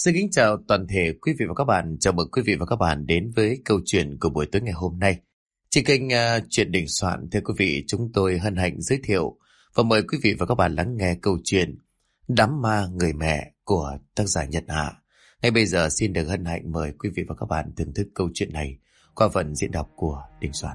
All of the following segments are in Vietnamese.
Xin kính chào toàn thể quý vị và các bạn. Chào mừng quý vị và các bạn đến với câu chuyện của buổi tối ngày hôm nay. Trên kênh Chuyện Đình Soạn, thưa quý vị, chúng tôi hân hạnh giới thiệu và mời quý vị và các bạn lắng nghe câu chuyện Đám ma người mẹ của tác giả Nhật Hạ. Ngay bây giờ xin được hân hạnh mời quý vị và các bạn thưởng thức câu chuyện này qua phần diễn đọc của Đình Soạn.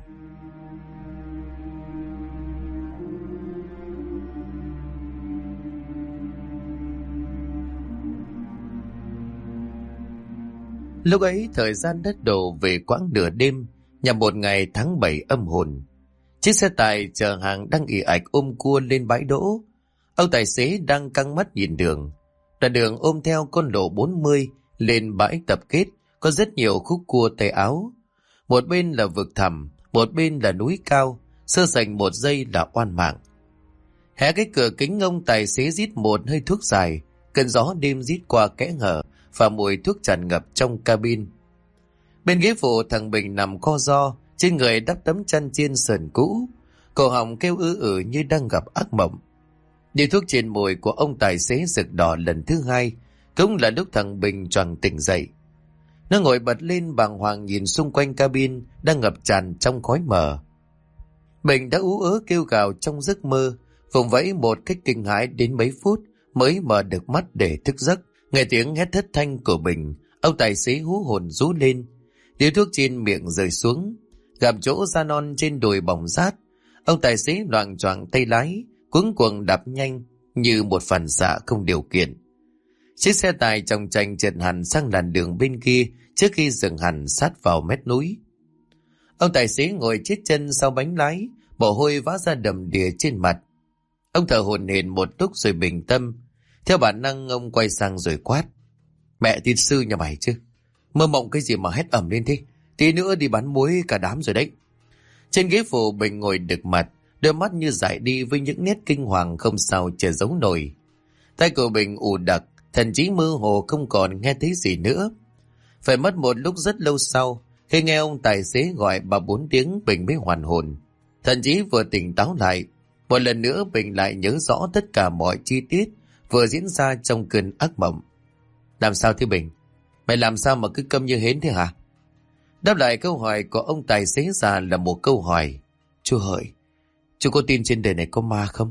Lúc ấy thời gian đất đổ về quãng nửa đêm, nhằm một ngày tháng 7 âm hồn. Chiếc xe tải chở hàng đang ì ạch ôm cua lên bãi đỗ. Ông tài xế đang căng mắt nhìn đường. Đoạn đường ôm theo con lộ 40 lên bãi tập kết, có rất nhiều khúc cua tay áo. Một bên là vực thẳm, một bên là núi cao, sơ sảnh một giây là oan mạng. Hé cái cửa kính, ông tài xế rít một hơi thuốc dài, cơn gió đêm rít qua kẽ hở và mùi thuốc tràn ngập trong cabin. Bên ghế phụ thằng Bình nằm co ro, trên người đắp tấm chăn chiên sờn cũ, cổ họng kêu ư như đang gặp ác mộng. Điếu thuốc trên môi của ông tài xế rực đỏ lần thứ hai, cũng là lúc thằng Bình choàng tỉnh dậy. Nó ngồi bật lên bàng hoàng nhìn xung quanh cabin đang ngập tràn trong khói mờ. Bình đã ú ớ kêu gào trong giấc mơ, vùng vẫy một cách kinh hãi đến mấy phút mới mở được mắt để thức giấc. Nghe tiếng hét thất thanh của Bình, ông tài xế hú hồn rú lên, điếu thuốc trên miệng rơi xuống, gặp chỗ da non trên đùi bỏng rát. Ông tài xế loạng choạng tay lái, cuống cuồng đạp nhanh như một phản xạ không điều kiện. Chiếc xe tải chồng chành trượt hẳn sang làn đường bên kia trước khi dừng hẳn sát vào mét núi. Ông tài xế ngồi chết chân sau bánh lái, mồ hôi vã ra đầm đìa trên mặt. Ông thở hổn hển một lúc rồi bình tâm. Theo bản năng ông quay sang rồi quát: "Mẹ tin sư nhà mày chứ? Mơ mộng cái gì mà hét ầm lên thế? Tí nữa đi bán muối cả đám rồi đấy." Trên ghế phụ Bình ngồi đực mặt, đôi mắt như dại đi với những nét kinh hoàng không sao che giấu nổi. Tay của Bình ù đặc, thần trí mơ hồ không còn nghe thấy gì nữa. Phải mất một lúc rất lâu sau, khi nghe ông tài xế gọi 3-4 tiếng, Bình mới hoàn hồn. Thần trí vừa tỉnh táo lại, một lần nữa Bình lại nhớ rõ tất cả mọi chi tiết vừa diễn ra trong cơn ác mộng. "Làm sao thế Bình? Mày làm sao mà cứ câm như hến thế hả?" Đáp lại câu hỏi của ông tài xế già là một câu hỏi: "Chú Hợi, chú có tin trên đời này có ma không?"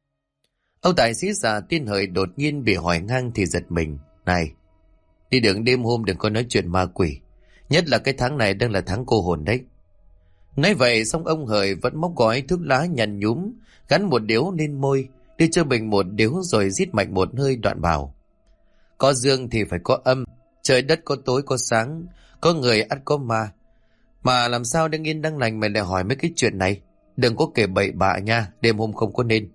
Ông tài xế già tên Hợi đột nhiên bị hỏi ngang thì giật mình. "Này, đi đường đêm hôm đừng có nói chuyện ma quỷ, nhất là cái tháng này đang là tháng cô hồn đấy." Nói vậy xong ông Hợi vẫn móc gói thuốc lá nhăn nhúm, gắn một điếu lên môi, đưa cho Bình một điếu rồi rít mạnh một hơi đoạn bảo: "Có dương thì phải có âm, trời đất có tối có sáng, có người ắt có ma. Mà làm sao đang yên đang lành mày lại hỏi mấy cái chuyện này? Đừng có kể bậy bạ nha, đêm hôm không có nên."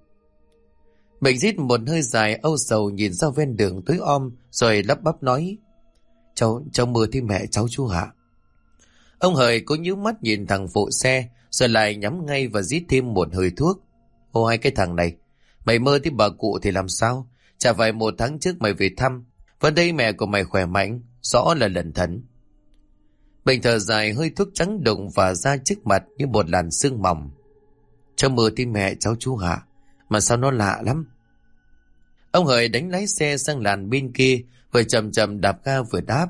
Bình rít một hơi dài âu sầu nhìn ra ven đường tối om rồi lắp bắp nói: Cháu mơ thấy mẹ cháu chú Hạ." Ông Hời có nhíu mắt nhìn thằng phụ xe rồi lại nhắm ngay và rít thêm một hơi thuốc. "Ô hai cái thằng này, mày mơ thấy bà cụ thì làm sao? Chả phải 1 tháng trước mày về thăm, và đây mẹ của mày khỏe mạnh, rõ là lẩn thẩn." Bình thở dài, hơi thuốc trắng đụng và ra trước mặt như một làn sương mỏng. "Cháu mơ thấy mẹ cháu chú Hạ, mà sao nó lạ lắm." Ông Hời đánh lái xe sang làn bên kia, vừa chậm chậm đạp ga vừa đáp: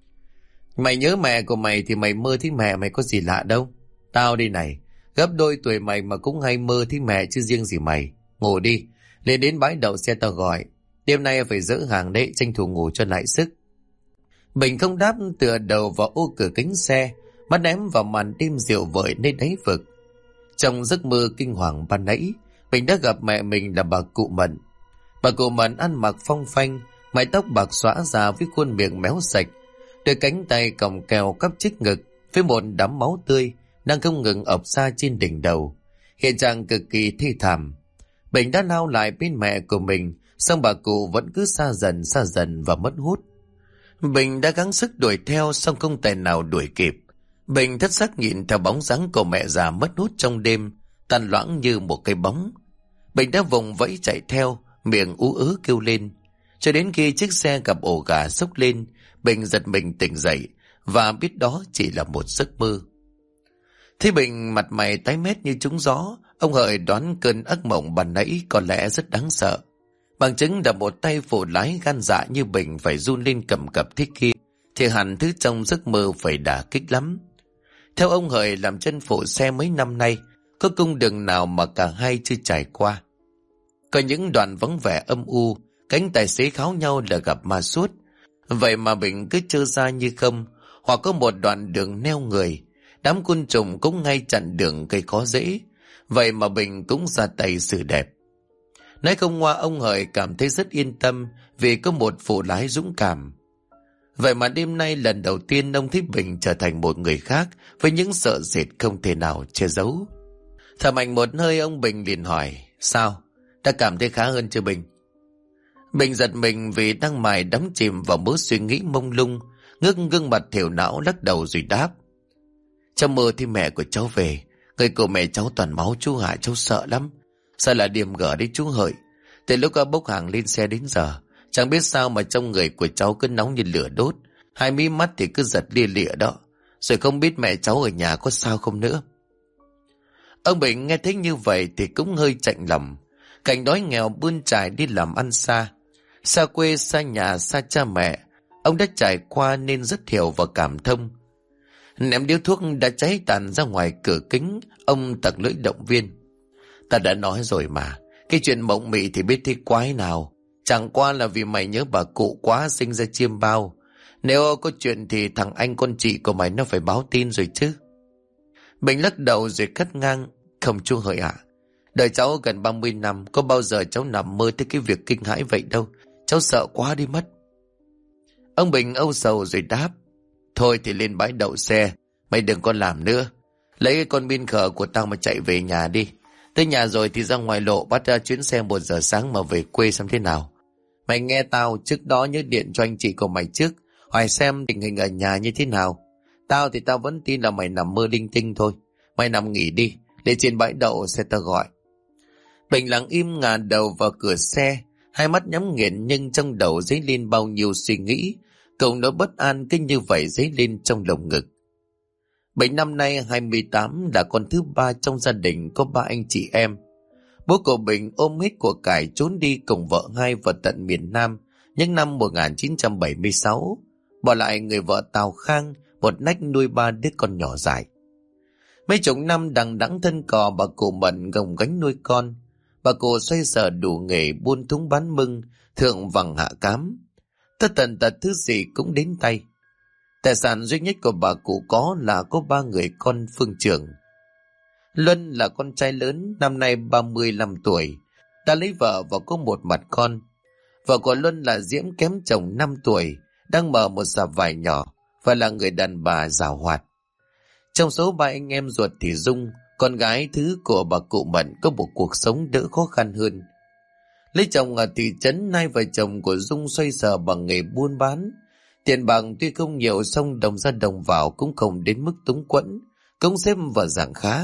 "Mày nhớ mẹ của mày thì mày mơ thấy mẹ mày có gì lạ đâu. Tao đây này, gấp đôi tuổi mày mà cũng hay mơ thấy mẹ chứ riêng gì mày. Ngủ đi, lên đến bãi đậu xe tao gọi. Đêm nay phải dỡ hàng đấy, tranh thủ ngủ cho lại sức." Bình không đáp, tựa đầu vào ô cửa kính xe, mắt ném vào màn đêm dịu vợi nơi đáy vực. Trong giấc mơ kinh hoàng ban nãy, Bình đã gặp mẹ mình là bà cụ Mận. Bà cụ Mận ăn mặc phong phanh, mái tóc bạc xõa ra với khuôn miệng méo sạch, đôi cánh tay còng kèo cắp trước ngực với một đám máu tươi đang không ngừng ọc ra trên đỉnh đầu, hiện trạng cực kỳ thê thảm. Bình đã lao lại bên mẹ của mình, song bà cụ vẫn cứ xa dần và mất hút. Bình đã gắng sức đuổi theo song không tài nào đuổi kịp. Bình thất sắc nhìn theo bóng dáng của mẹ già mất hút trong đêm, tan loãng như một cái bóng. Bình đã vùng vẫy chạy theo, miệng ú ớ kêu lên, cho đến khi chiếc xe gặp ổ gà xốc lên. Bình giật mình tỉnh dậy và biết đó chỉ là một giấc mơ. Thấy Bình mặt mày tái mét như trúng gió, ông Hợi đoán cơn ác mộng ban nãy có lẽ rất đáng sợ. Bằng chứng là một tay phụ lái gan dạ như Bình phải run lên cầm cập thế kia, thì hẳn thứ trong giấc mơ phải đả kích lắm. Theo ông Hợi làm chân phụ xe mấy năm nay, có cung đường nào mà cả hai chưa trải qua. Có những đoạn vắng vẻ âm u, cánh tài xế kháo nhau là gặp ma suốt. Vậy mà Bình cứ trơ ra như không, hoặc có một đoạn đường neo người, đám côn trùng cũng ngay chặn đường cây khó dễ. Vậy mà Bình cũng ra tay xử đẹp. Nói không ngoa, ông Hợi cảm thấy rất yên tâm vì có một phụ lái dũng cảm. Vậy mà đêm nay lần đầu tiên ông thấy Bình trở thành một người khác với những sợ sệt không thể nào che giấu. Thở mạnh một hơi, ông Bình liền hỏi: Sao? Đã cảm thấy khá hơn chưa Bình? Bình giật mình vì đang mải đắm chìm vào mớ suy nghĩ mông lung, ngước gương mặt thiểu não lắc đầu rồi đáp: Trong mơ thì mẹ của cháu về, người của mẹ cháu toàn máu chú Hạ, cháu sợ lắm. Sợ là điềm gở đấy chú Hợi. Từ lúc bốc hàng lên xe đến giờ, chẳng biết sao mà trong người của cháu cứ nóng như lửa đốt, hai mí mắt thì cứ giật lia lịa đó. Rồi không biết mẹ cháu ở nhà có sao không nữa. Ông Bình nghe thấy như vậy thì cũng hơi chạnh lòng. Cảnh đói nghèo bươn trải đi làm ăn xa, xa quê, xa nhà, xa cha mẹ, ông đã trải qua nên rất hiểu và cảm thông. Ném điếu thuốc đã cháy tàn ra ngoài cửa kính, ông tặc lưỡi động viên: Ta đã nói rồi mà, cái chuyện mộng mị thì biết thế quái nào. Chẳng qua là vì mày nhớ bà cụ quá sinh ra chiêm bao. Nếu có chuyện thì thằng anh con chị của mày nó phải báo tin rồi chứ. Bình lắc đầu rồi cắt ngang: Không chú Hợi ạ, đời cháu gần 30 năm, có bao giờ cháu nằm mơ tới cái việc kinh hãi vậy đâu. Cháu sợ quá đi mất. Ông Bình âu sầu rồi đáp: Thôi thì lên bãi đậu xe, mày đừng có làm nữa. Lấy cái con pin khở của tao mà chạy về nhà đi. Tới nhà rồi thì ra ngoài lộ bắt ra chuyến xe 1 giờ sáng mà về quê xem thế nào. Mày nghe tao, trước đó nhớ điện cho anh chị của mày trước, hỏi xem tình hình ở nhà như thế nào. Tao thì tao vẫn tin là mày nằm mơ linh tinh thôi. Mày nằm nghỉ đi, để trên bãi đậu xe tao gọi. Bình lặng im ngả đầu vào cửa xe, hai mắt nhắm nghiền nhưng trong đầu dấy lên bao nhiêu suy nghĩ, cậu nó bất an kinh như vậy dấy lên trong lồng ngực. Bình năm nay 28, là con thứ 3 trong gia đình có 3 anh chị em. Bố của Bình ôm hết của cải trốn đi cùng vợ hai vào tận miền Nam những năm 1976, bỏ lại người vợ Tào Khang một nách nuôi 3 đứa con nhỏ dại. Mấy chục năm đằng đẵng thân cò, bà cụ Mận gồng gánh nuôi con. Bà cụ xoay sở đủ nghề buôn thúng bán mưng, thượng vàng hạ cám, tất tần tật thứ gì cũng đến tay. Tài sản duy nhất của bà cụ có là có 3 người con phương trưởng. Luân là con trai lớn, năm nay 35 tuổi, đã lấy vợ và có một mặt con. Vợ của Luân là Diễm, kém chồng 5 tuổi, đang mở một sạp vải nhỏ và là người đàn bà giàu hoạt. Trong số 3 anh em ruột thì Dung, con gái thứ của bà cụ Mận, có một cuộc sống đỡ khó khăn hơn. Lấy chồng ở thị trấn, nay vợ chồng của Dung xoay sở bằng nghề buôn bán. Tiền bạc tuy không nhiều, song đồng ra đồng vào cũng không đến mức túng quẫn, cũng xếp vào dạng khá.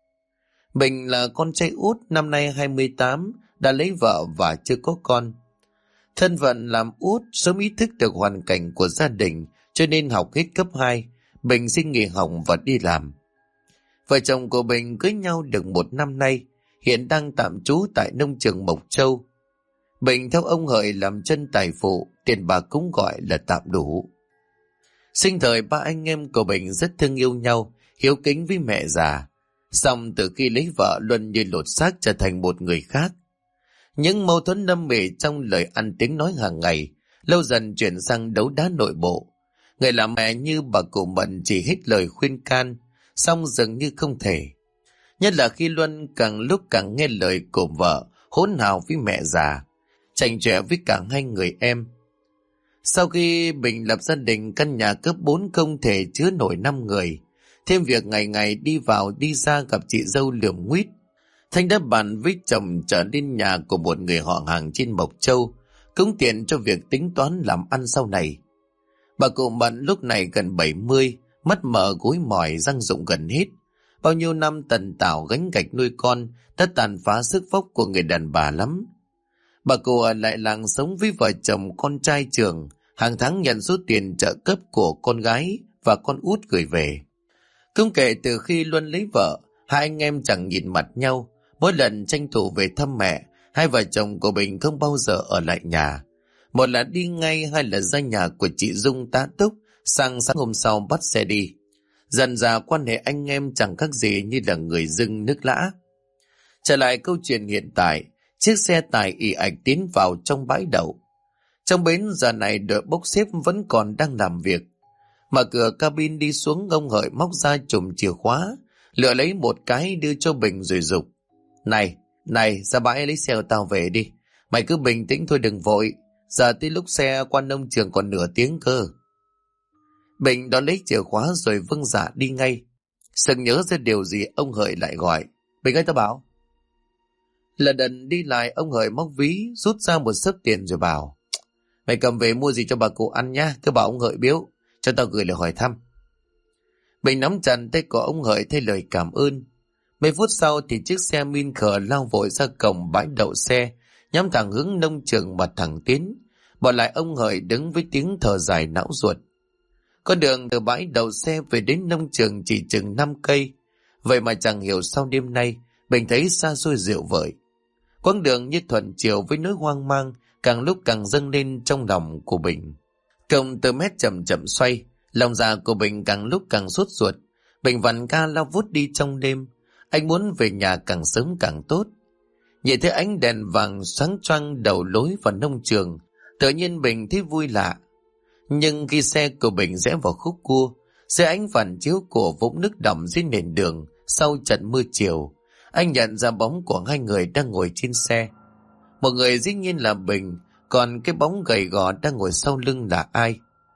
Bình là con trai út, năm nay 28, đã lấy vợ và chưa có con. Thân phận làm út, sớm ý thức được hoàn cảnh của gia đình, cho nên học hết cấp 2, Bình xin nghỉ học và đi làm. Vợ chồng của Bình cưới nhau được 1 năm nay, hiện đang tạm trú tại nông trường Mộc Châu. Bình theo ông Hợi làm chân tài phụ, tiền bạc cũng gọi là tạm đủ. Sinh thời 3 anh em của Bình rất thương yêu nhau, hiếu kính với mẹ già. Song từ khi lấy vợ, Luân như lột xác trở thành một người khác. Những mâu thuẫn đam mê trong lời ăn tiếng nói hàng ngày lâu dần chuyển sang đấu đá nội bộ. Người làm mẹ như bà cụ Mận chỉ hết lời khuyên can, song dường như không thể. Nhất là khi Luân càng lúc càng nghe lời của vợ, hỗn hào với mẹ già, chảnh chọe với cả 2 người em. Sau khi Bình lập gia đình, căn nhà cấp 4 không thể chứa nổi 5 người. Thêm việc ngày ngày đi vào đi ra gặp chị dâu lườm nguýt, Thanh đã bàn với chồng trở lên nhà của một người họ hàng trên Mộc Châu, cũng tiện cho việc tính toán làm ăn sau này. Bà cụ Mận lúc này gần 70, mắt mở gối mỏi, răng rụng gần hết. Bao nhiêu năm tần tảo gánh gạch nuôi con đã tàn phá sức vóc của người đàn bà lắm. Bà cụ ở lại làng sống với vợ chồng con trai trưởng, hàng tháng nhận số tiền trợ cấp của con gái và con út gửi về. Cũng kể từ khi Luân lấy vợ, 2 anh em chẳng nhìn mặt nhau, mỗi lần tranh thủ về thăm mẹ Hai vợ chồng của Bình không bao giờ ở lại nhà. Một là đi ngay, hai là ra nhà của chị Dung tá túc, sang sáng hôm sau bắt xe đi. Dần dà quan hệ anh em chẳng khác gì như là người dưng nước lã. Trở lại câu chuyện hiện tại, chiếc xe tải ì ạch tiến vào trong bãi đậu. Trong bến giờ này đội bốc xếp vẫn còn đang làm việc. Mở cửa cabin đi xuống, ông Hợi móc ra chùm chìa khóa, lựa lấy một cái đưa cho Bình rồi giục. Này, ra bãi lấy xe của tao về đi. Mày cứ bình tĩnh thôi đừng vội. Giờ tới lúc xe qua nông trường còn nửa tiếng cơ. Bình đón lấy chìa khóa rồi vâng dạ đi ngay. Sực nhớ ra điều gì, ông Hợi lại gọi. Bình ơi, tao bảo. Lần đần đi lại, ông Hợi móc ví rút ra một xấp tiền rồi bảo. Mày cầm về mua gì cho bà cụ ăn nhá. Cứ bảo ông Hợi biếu, cho tao gửi lời hỏi thăm. Bình nắm chặt tay của ông Hợi thay lời cảm ơn. Mấy phút sau thì chiếc xe min khờ lao vội ra cổng bãi đậu xe, nhắm thẳng hướng nông trường mà thẳng tiến. Bỏ lại ông Hợi đứng với tiếng thở dài não ruột. Con đường từ bãi đậu xe về đến nông trường chỉ chừng 5 cây. Vậy mà chẳng hiểu sao đêm nay Bình thấy xa xôi dịu vợi. Quãng đường như thuận chiều với nỗi hoang mang càng lúc càng dâng lên trong lòng của Bình. Công tơ mét chậm chậm xoay, lòng dạ của Bình càng lúc càng sốt ruột. Bình vặn ga lao vút đi trong đêm. Anh muốn về nhà càng sớm càng tốt. Nhìn thấy ánh đèn vàng sáng choang đầu lối vào nông trường, tự nhiên Bình thấy vui lạ. Nhưng khi xe của Bình rẽ vào khúc cua, dưới ánh phản chiếu của vũng nước đọng dưới nền đường sau trận mưa chiều, anh nhận ra bóng của hai người đang ngồi trên xe. Một người dĩ nhiên là Bình, còn cái bóng gầy gò đang ngồi sau lưng là ai?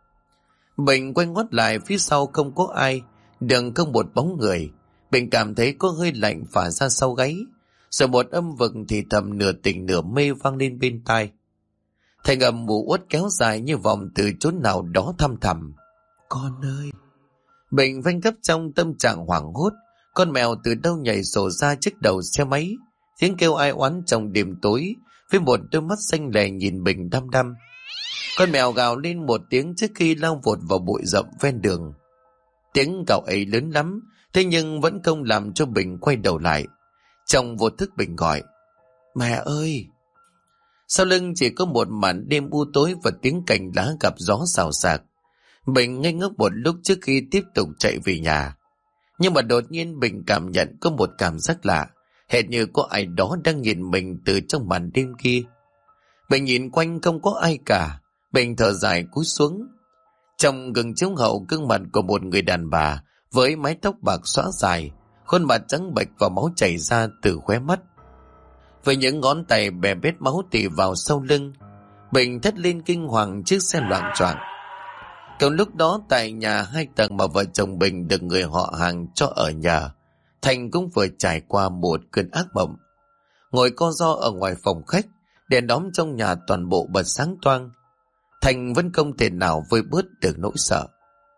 Bình quay ngoắt lại, phía sau không có ai, đường không một bóng người. Bình cảm thấy có hơi lạnh phả ra sau gáy, rồi một âm vực thì thầm nửa tỉnh nửa mê vang lên bên tai. Thành âm mù uất kéo dài như vọng từ chốn nào đó thăm thẳm. Con ơi! Bình phanh gấp trong tâm trạng hoảng hốt. Con mèo từ đâu nhảy sổ ra trước đầu xe máy, tiếng kêu ai oán trong đêm tối, với một đôi mắt xanh lè nhìn Bình đăm đăm. Con mèo gào lên một tiếng trước khi lao vụt vào bụi rậm ven đường. Tiếng gào ấy lớn lắm, thế nhưng vẫn không làm cho Bình quay đầu lại. Trong vô thức Bình gọi, mẹ ơi! Sau lưng chỉ có một màn đêm u tối và tiếng cành lá gặp gió xào xạc. Bình ngây ngốc một lúc trước khi tiếp tục chạy về nhà. Nhưng mà đột nhiên Bình cảm nhận có một cảm giác lạ, hệt như có ai đó đang nhìn mình từ trong màn đêm kia. Bình nhìn quanh không có ai cả. Bình thở dài cúi xuống. Trong gương chiếu hậu, gương mặt của một người đàn bà với mái tóc bạc xõa dài, khuôn mặt trắng bệch và máu chảy ra từ khóe mắt. Với những ngón tay bè bết máu tỉ vào sau lưng, Bình thét lên kinh hoàng, chiếc xe loạng choạng. Cùng lúc đó tại nhà 2 tầng mà vợ chồng Bình được người họ hàng cho ở nhờ, Thành cũng vừa trải qua một cơn ác mộng. Ngồi co ro ở ngoài phòng khách, đèn đóm trong nhà toàn bộ bật sáng toang. Thành vẫn không thể nào vơi bớt được nỗi sợ.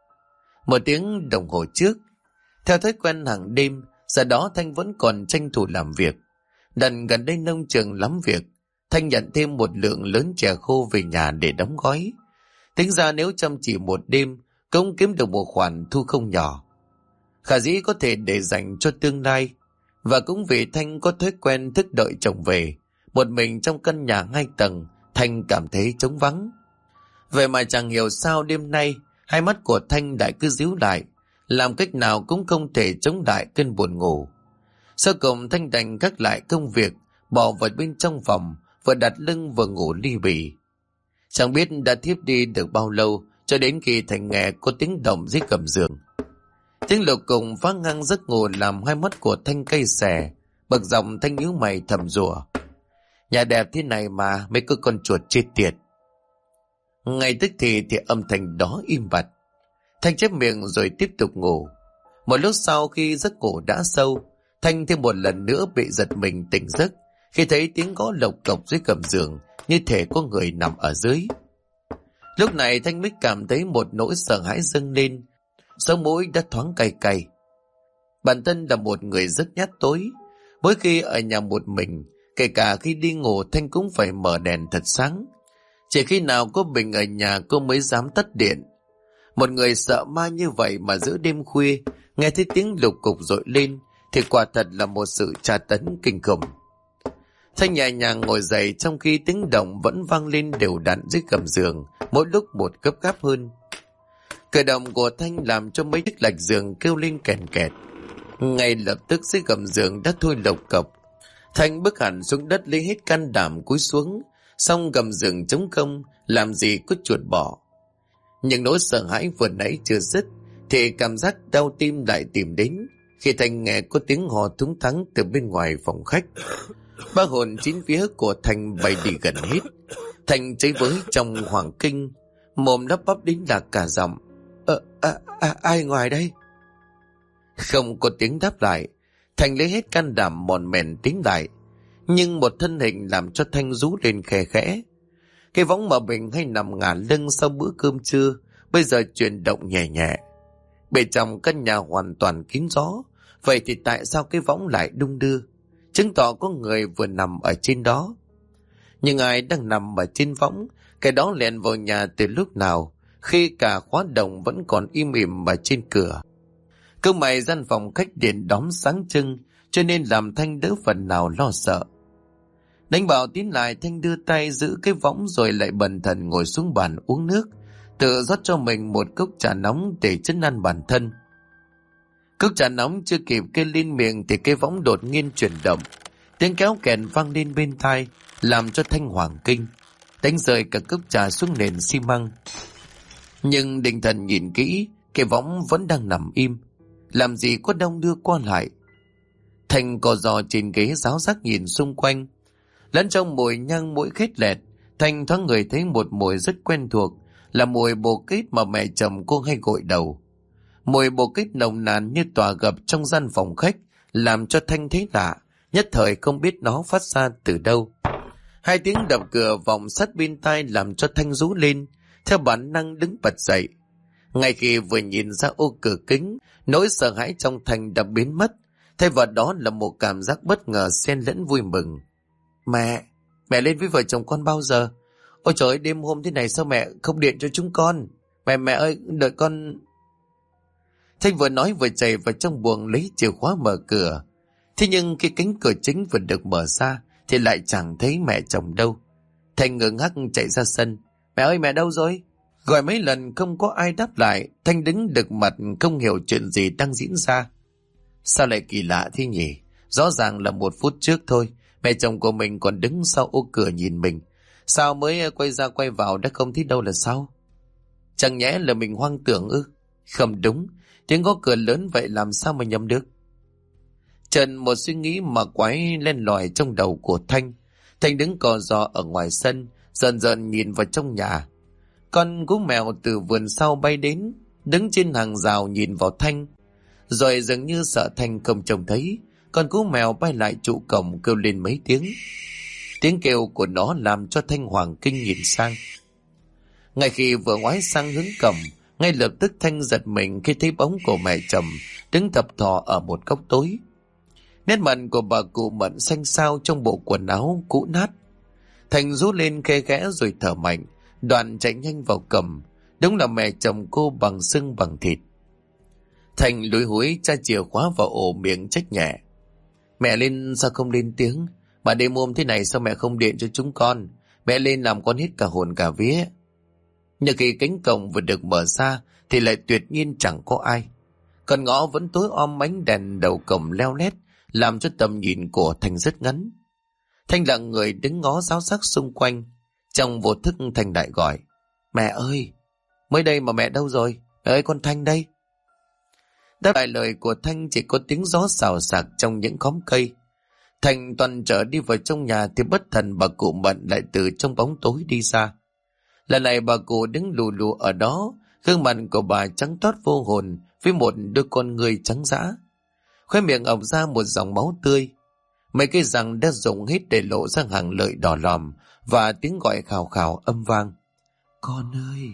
1 tiếng đồng hồ trước, theo thói quen hàng đêm, giờ đó Thanh vẫn còn tranh thủ làm việc. Đần gần đây nông trường lắm việc, Thanh nhận thêm một lượng lớn chè khô về nhà để đóng gói. Tính ra nếu chăm chỉ một đêm, cũng kiếm được một khoản thu không nhỏ. Khả dĩ có thể để dành cho tương lai. Và cũng vì Thanh có thói quen thức đợi chồng về, một mình trong căn nhà 2 tầng, Thanh cảm thấy trống vắng. Vậy mà chẳng hiểu sao đêm nay, hai mắt của Thanh lại cứ díu lại, làm cách nào cũng không thể chống lại cơn buồn ngủ. Sau cùng Thanh đành gác lại công việc, bỏ vào bên trong phòng, vừa đặt lưng vừa ngủ li bì. Chẳng biết đã thiếp đi được bao lâu, cho đến khi Thanh nghe có tiếng động dưới gầm giường. Tiếng lục cùng phá ngang giấc ngủ làm hai mắt của Thanh cay xè. Bực giọng Thanh nhíu mày thầm rủa, nhà đẹp thế này mà mấy cái con chuột chết tiệt. Ngay tức thì âm thanh đó im bặt. Thanh chép miệng rồi tiếp tục ngủ. Một lúc sau khi giấc ngủ đã sâu, Thanh thêm một lần nữa bị giật mình tỉnh giấc khi thấy tiếng gõ lộc cộc dưới gầm giường, như thể có người nằm ở dưới. Lúc này Thanh mới cảm thấy một nỗi sợ hãi dâng lên, sống mũi đã thoáng cay cay. Bản thân là một người rất nhát tối, mỗi khi ở nhà một mình, kể cả khi đi ngủ Thanh cũng phải mở đèn thật sáng. Chỉ khi nào có Bình ở nhà cô mới dám tắt điện. Một người sợ ma như vậy mà giữa đêm khuya nghe thấy tiếng lục cục dội lên thì quả thật là một sự tra tấn kinh khủng. Thanh nhẹ nhàng ngồi dậy trong khi tiếng động vẫn vang lên đều đặn dưới gầm giường, mỗi lúc một gấp gáp hơn. Cử động của Thanh làm cho mấy chiếc lạch giường kêu lên kèn kẹt. Ngay lập tức dưới gầm giường đã thôi lộc cộc. Thanh bước hẳn xuống đất lấy hết can đảm cúi xuống, xong gầm giường trống không, làm gì có chuột bỏ. Nhưng nỗi sợ hãi vừa nãy chưa dứt, thì cảm giác đau tim lại tìm đến khi Thanh nghe có tiếng hò thúng thắng từ bên ngoài phòng khách. Ba hồn chín vía của Thanh bay đi gần hết. Thanh cháy với trong hoàng kinh, mồm lắp bắp đến lạc cả giọng. Ai ngoài đây? Không có tiếng đáp lại. Thanh lấy hết can đảm mòn mèn tiến lại, nhưng một thân hình làm cho Thanh rú lên khe khẽ. Cái võng mà mình hay nằm ngả lưng sau bữa cơm trưa bây giờ chuyển động nhẹ nhẹ. Bên trong căn nhà hoàn toàn kín gió, vậy thì tại sao cái võng lại đung đưa, chứng tỏ có người vừa nằm ở trên đó. Nhưng ai đang nằm ở trên võng, cái đó lèn vào nhà từ lúc nào, khi cả khóa đồng vẫn còn im ỉm ở trên cửa. Cơ may gian phòng khách điện đóm sáng trưng, cho nên làm Thanh đỡ phần nào lo sợ. Đánh bảo tín lại, Thanh đưa tay giữ cái võng rồi lại bần thần ngồi xuống bàn uống nước, tự rót cho mình một cốc trà nóng để trấn an bản thân. Cốc trà nóng chưa kịp kê lên miệng thì cái võng đột nhiên chuyển động, tiếng kéo kèn vang lên bên tai, làm cho Thanh hoảng kinh, đánh rơi cả cốc trà xuống nền xi măng. Nhưng định thần nhìn kỹ, cái võng vẫn đang nằm im, làm gì có đong đưa qua lại. Thanh co giò trên ghế ráo rác nhìn xung quanh, lẫn trong mùi nhang mũi khét lẹt, Thanh thoáng người thấy một mùi rất quen thuộc, là mùi bồ kết mà mẹ chồng cô hay gội đầu. Mùi bồ kết nồng nàn như tỏa gập trong gian phòng khách, làm cho Thanh thấy lạ, nhất thời không biết nó phát ra từ đâu. Hai tiếng đập cửa vọng sát bên tai làm cho Thanh rú lên, theo bản năng đứng bật dậy. Ngay khi vừa nhìn ra ô cửa kính, nỗi sợ hãi trong Thanh đã biến mất, thay vào đó là một cảm giác bất ngờ xen lẫn vui mừng. Mẹ lên với vợ chồng con bao giờ? Ôi trời ơi, đêm hôm thế này sao mẹ không điện cho chúng con? Mẹ ơi, đợi con. Thanh vừa nói vừa chạy vào trong buồng lấy chìa khóa mở cửa. Thế nhưng khi cánh cửa chính vừa được mở ra thì lại chẳng thấy mẹ chồng đâu. Thanh ngơ ngác chạy ra sân. Mẹ ơi, mẹ đâu rồi? Gọi mấy lần không có ai đáp lại. Thanh đứng đực mặt không hiểu chuyện gì đang diễn ra. Sao lại kỳ lạ thế nhỉ? Rõ ràng là 1 phút trước thôi, mẹ chồng của mình còn đứng sau ô cửa nhìn mình. Sao mới quay ra quay vào đã không thấy đâu là sao? Chẳng nhẽ là mình hoang tưởng ư? Không đúng, tiếng gõ cửa lớn vậy làm sao mà nhầm được? Trần một suy nghĩ mà quái lên lòi trong đầu của Thanh. Thanh đứng co ro ở ngoài sân, dần dần nhìn vào trong nhà. Con cú mèo từ vườn sau bay đến, đứng trên hàng rào nhìn vào Thanh. Rồi dường như sợ Thanh không trông thấy, con cú mèo bay lại trụ cổng kêu lên mấy tiếng. Tiếng kêu của nó làm cho Thanh hoàng kinh nhìn sang. Ngay khi vừa ngoái sang hướng cổng, ngay lập tức Thanh giật mình khi thấy bóng của mẹ chồng đứng thập thò ở một góc tối. Nét mặt của bà cụ Mận xanh xao trong bộ quần áo cũ nát. Thanh rú lên khe khẽ rồi thở mạnh, đoạn chạy nhanh vào cầm. Đúng là mẹ chồng cô bằng xương bằng thịt. Thanh lúi húi tra chìa khóa vào ổ miệng trách nhẹ. Mẹ lên sao không lên tiếng? Mà đêm hôm thế này sao mẹ không điện cho chúng con? Mẹ lên làm con hết cả hồn cả vía. Nhưng khi cánh cổng vừa được mở ra thì lại tuyệt nhiên chẳng có ai. Con ngõ vẫn tối om, ánh đèn đầu cổng leo lét làm cho tầm nhìn của Thanh rất ngắn. Thanh lặng người đứng ngó ráo sắc xung quanh. Trong vô thức Thanh đại gọi. Mẹ ơi! Mới đây mà mẹ đâu rồi? Mẹ ơi, con Thanh đây! Đáp lại lời của Thanh chỉ có tiếng gió xào xạc trong những khóm cây. Thanh toàn trở đi vào trong nhà thì bất thần bà cụ Mận lại từ trong bóng tối đi ra. Lần này bà cụ đứng lù lù ở đó, gương mặt của bà trắng toát vô hồn với một đôi con ngươi trắng dã. Khóe miệng ọc ra một dòng máu tươi. Mấy cái răng đã rụng hết để lộ ra hàng lợi đỏ lòm và tiếng gọi khào khào âm vang. Con ơi!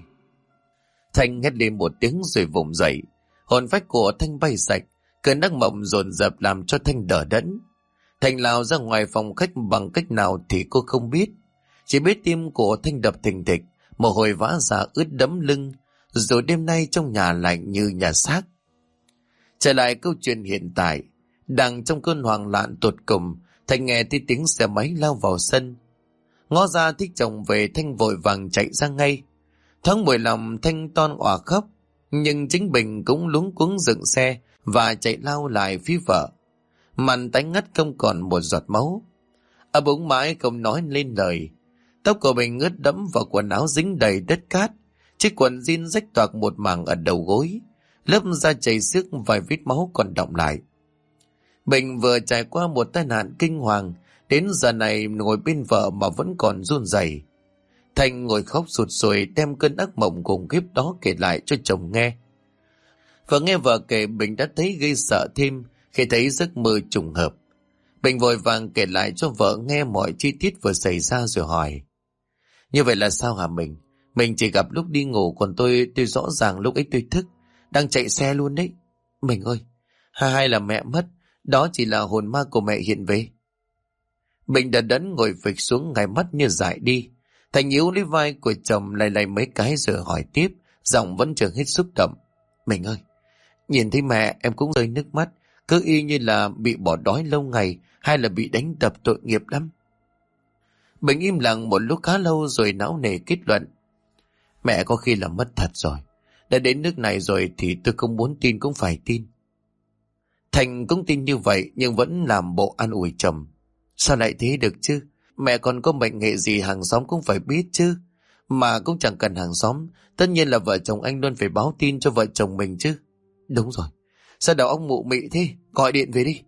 Thanh hét lên một tiếng rồi vùng dậy. Hồn phách của Thanh bay sạch, cơn ác mộng dồn dập làm cho Thanh đờ đẫn. Thanh lao ra ngoài phòng khách bằng cách nào thì cô không biết. Chỉ biết tim của Thanh đập thình thịch, mồ hôi vã ra ướt đẫm lưng, rồi đêm nay trong nhà lạnh như nhà xác. Trở lại câu chuyện hiện tại, đang trong cơn hoang loạn tột cùng Thành nghe thấy tiếng xe máy lao vào sân. Ngó ra thấy chồng về, Thanh vội vàng chạy ra ngay. Thoáng buổi lòng Thanh toan òa khóc, nhưng chính Bình cũng luống cuống dựng xe và chạy lao lại phía vợ. Mặt tái ngắt không còn một giọt máu. Ấp úng mãi không nói lên lời. Tóc của Bình ướt đẫm và quần áo dính đầy đất cát. Chiếc quần jean rách toạc một mảng ở đầu gối, lớp da chảy xước, vài vết máu còn đọng lại. Bình vừa trải qua một tai nạn kinh hoàng, đến giờ này ngồi bên vợ mà vẫn còn run rẩy. Thành ngồi khóc sụt sùi, đem cơn ác mộng khủng khiếp đó kể lại cho chồng nghe. Và nghe vợ kể, Bình đã thấy gây sợ thêm khi thấy giấc mơ trùng hợp. Bình vội vàng kể lại cho vợ nghe mọi chi tiết vừa xảy ra rồi hỏi: như vậy là sao hả mình? Mình chỉ gặp lúc đi ngủ, còn tôi rõ ràng lúc ấy tôi thức, đang chạy xe luôn đấy. Mình ơi, hay là mẹ mất, đó chỉ là hồn ma của mẹ hiện về. Bình đã đấn ngồi phịch xuống, ngay mắt như dại đi. Thành yếu lấy vai của chồng lay mấy cái rồi hỏi tiếp, giọng vẫn chưa hết xúc động: mình ơi, nhìn thấy mẹ em cũng rơi nước mắt, cứ y như là bị bỏ đói lâu ngày, hay là bị đánh đập tội nghiệp lắm. Bình im lặng một lúc khá lâu rồi não nề kết luận: mẹ có khi là mất thật rồi. Đã đến nước này rồi thì tôi không muốn tin cũng phải tin. Thành cũng tin như vậy nhưng vẫn làm bộ an ủi chồng: sao lại thế được chứ? Mẹ còn có mệnh hệ gì hàng xóm cũng phải biết chứ. Mà cũng chẳng cần hàng xóm, tất nhiên là vợ chồng anh luôn phải báo tin cho vợ chồng mình chứ. Đúng rồi, sao đầu ông mụ mị thế? Gọi điện về đi.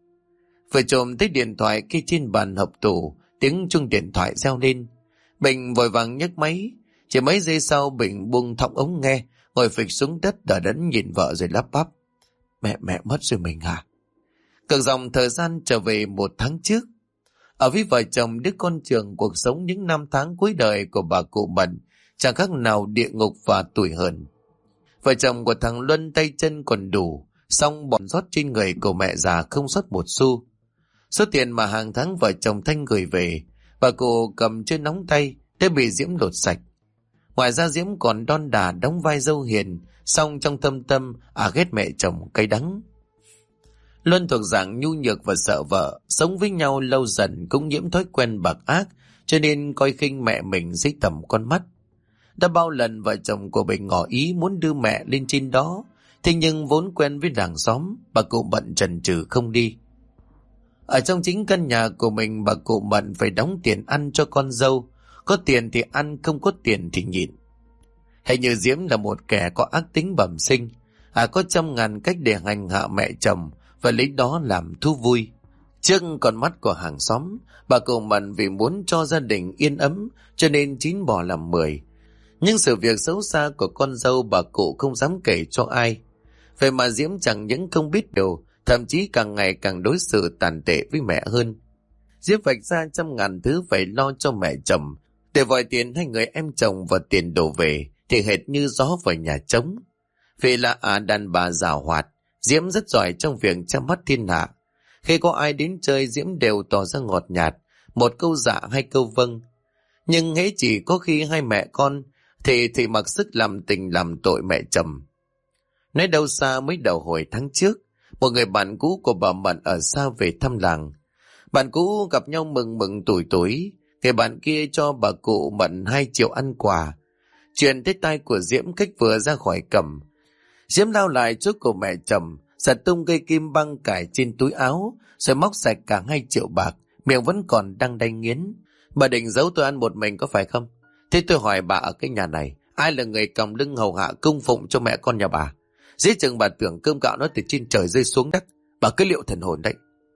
Vợ chồng thấy điện thoại kia trên bàn hộp tủ, tiếng chuông điện thoại reo lên. Bình vội vàng nhấc máy. Chỉ mấy giây sau Bình buông thõng ống nghe, ngồi phịch xuống đất đờ đẫn nhìn vợ rồi lắp bắp: mẹ mất rồi mình hả? Cực dòng thời gian trở về 1 tháng trước. Ở với vợ chồng đứa con trường, cuộc sống những năm tháng cuối đời của bà cụ Mận chẳng khác nào địa ngục và tủi hờn. Vợ chồng của thằng Luân tay chân còn đủ, song bọn rót trên người của mẹ già không sót một xu. Số tiền mà hàng tháng vợ chồng Thanh gửi về, bà cụ cầm trên nóng tay đã bị Diễm lột sạch. Ngoài ra Diễm còn đon đả đóng vai dâu hiền, song trong thâm tâm ghét mẹ chồng cay đắng. Luân thuộc dạng nhu nhược và sợ vợ, sống với nhau lâu dần cũng nhiễm thói quen bạc ác, cho nên coi khinh mẹ mình dưới tầm con mắt. Đã bao lần vợ chồng của Bình ngỏ ý muốn đưa mẹ lên trên đó, thế nhưng vốn quen với làng xóm, bà cụ Mận chần chừ không đi. Ở trong chính căn nhà của mình, bà cụ Mận phải đóng tiền ăn cho con dâu, có tiền thì ăn, không có tiền thì nhịn. Hình như Diễm là một kẻ có ác tính bẩm sinh, có trăm ngàn cách để hành hạ mẹ chồng và lấy đó làm thú vui. Trước con mắt của hàng xóm, bà cụ Mận vì muốn cho gia đình yên ấm cho nên 9 bỏ làm 10. Nhưng sự việc xấu xa của con dâu bà cụ không dám kể cho ai. Vậy mà Diễm chẳng những không biết điều, thậm chí càng ngày càng đối xử tàn tệ với mẹ hơn. Diễm vạch ra trăm ngàn thứ phải lo cho mẹ chồng, để vòi tiền hai người em chồng và tiền đổ về thì hệt như gió vào nhà trống. Vì là đàn bà giàu hoạt, Diễm rất giỏi trong việc chăm mắt thiên hạ. Khi có ai đến chơi, Diễm đều tỏ ra ngọt nhạt, một câu dạ hay câu vâng. Nhưng hễ chỉ có khi hai mẹ con thì mặc sức làm tình làm tội mẹ chồng. Nói đâu xa mới đầu hồi tháng trước, một người bạn cũ của bà Mận ở xa về thăm làng. Bạn cũ gặp nhau mừng tuổi. Người bạn kia cho bà cụ Mận 2 triệu ăn quà. Chuyện tới tai của Diễm cách vừa ra khỏi cầm. Diễm lao lại trước của mẹ chồng, giật tung cây kim băng cài trên túi áo, rồi móc sạch cả 2 triệu bạc, miệng vẫn còn đang đay nghiến. Bà định giấu tôi ăn một mình có phải không? Thế tôi hỏi bà, ở cái nhà này, ai là người còng lưng hầu hạ cung phụng cho mẹ con nhà bà? Dễ chừng bà tưởng cơm gạo nó từ trên trời rơi xuống đất, bà cứ liệu thần hồn đấy.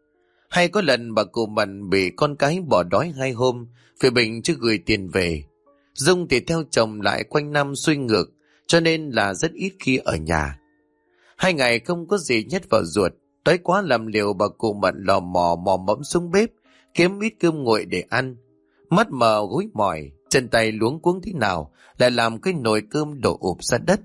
Hay có lần bà cụ Mận bị con cái bỏ đói 2 hôm, vì Bình chưa gửi tiền về. Dung thì theo chồng lại quanh năm xuôi ngược, cho nên là rất ít khi ở nhà. 2 ngày không có gì nhét vào ruột, đói quá làm liều bà cụ Mận lò mò mò mẫm xuống bếp, kiếm ít cơm nguội để ăn. Mắt mờ gối mỏi, chân tay luống cuống thế nào, lại làm cái nồi cơm đổ ụp ra đất.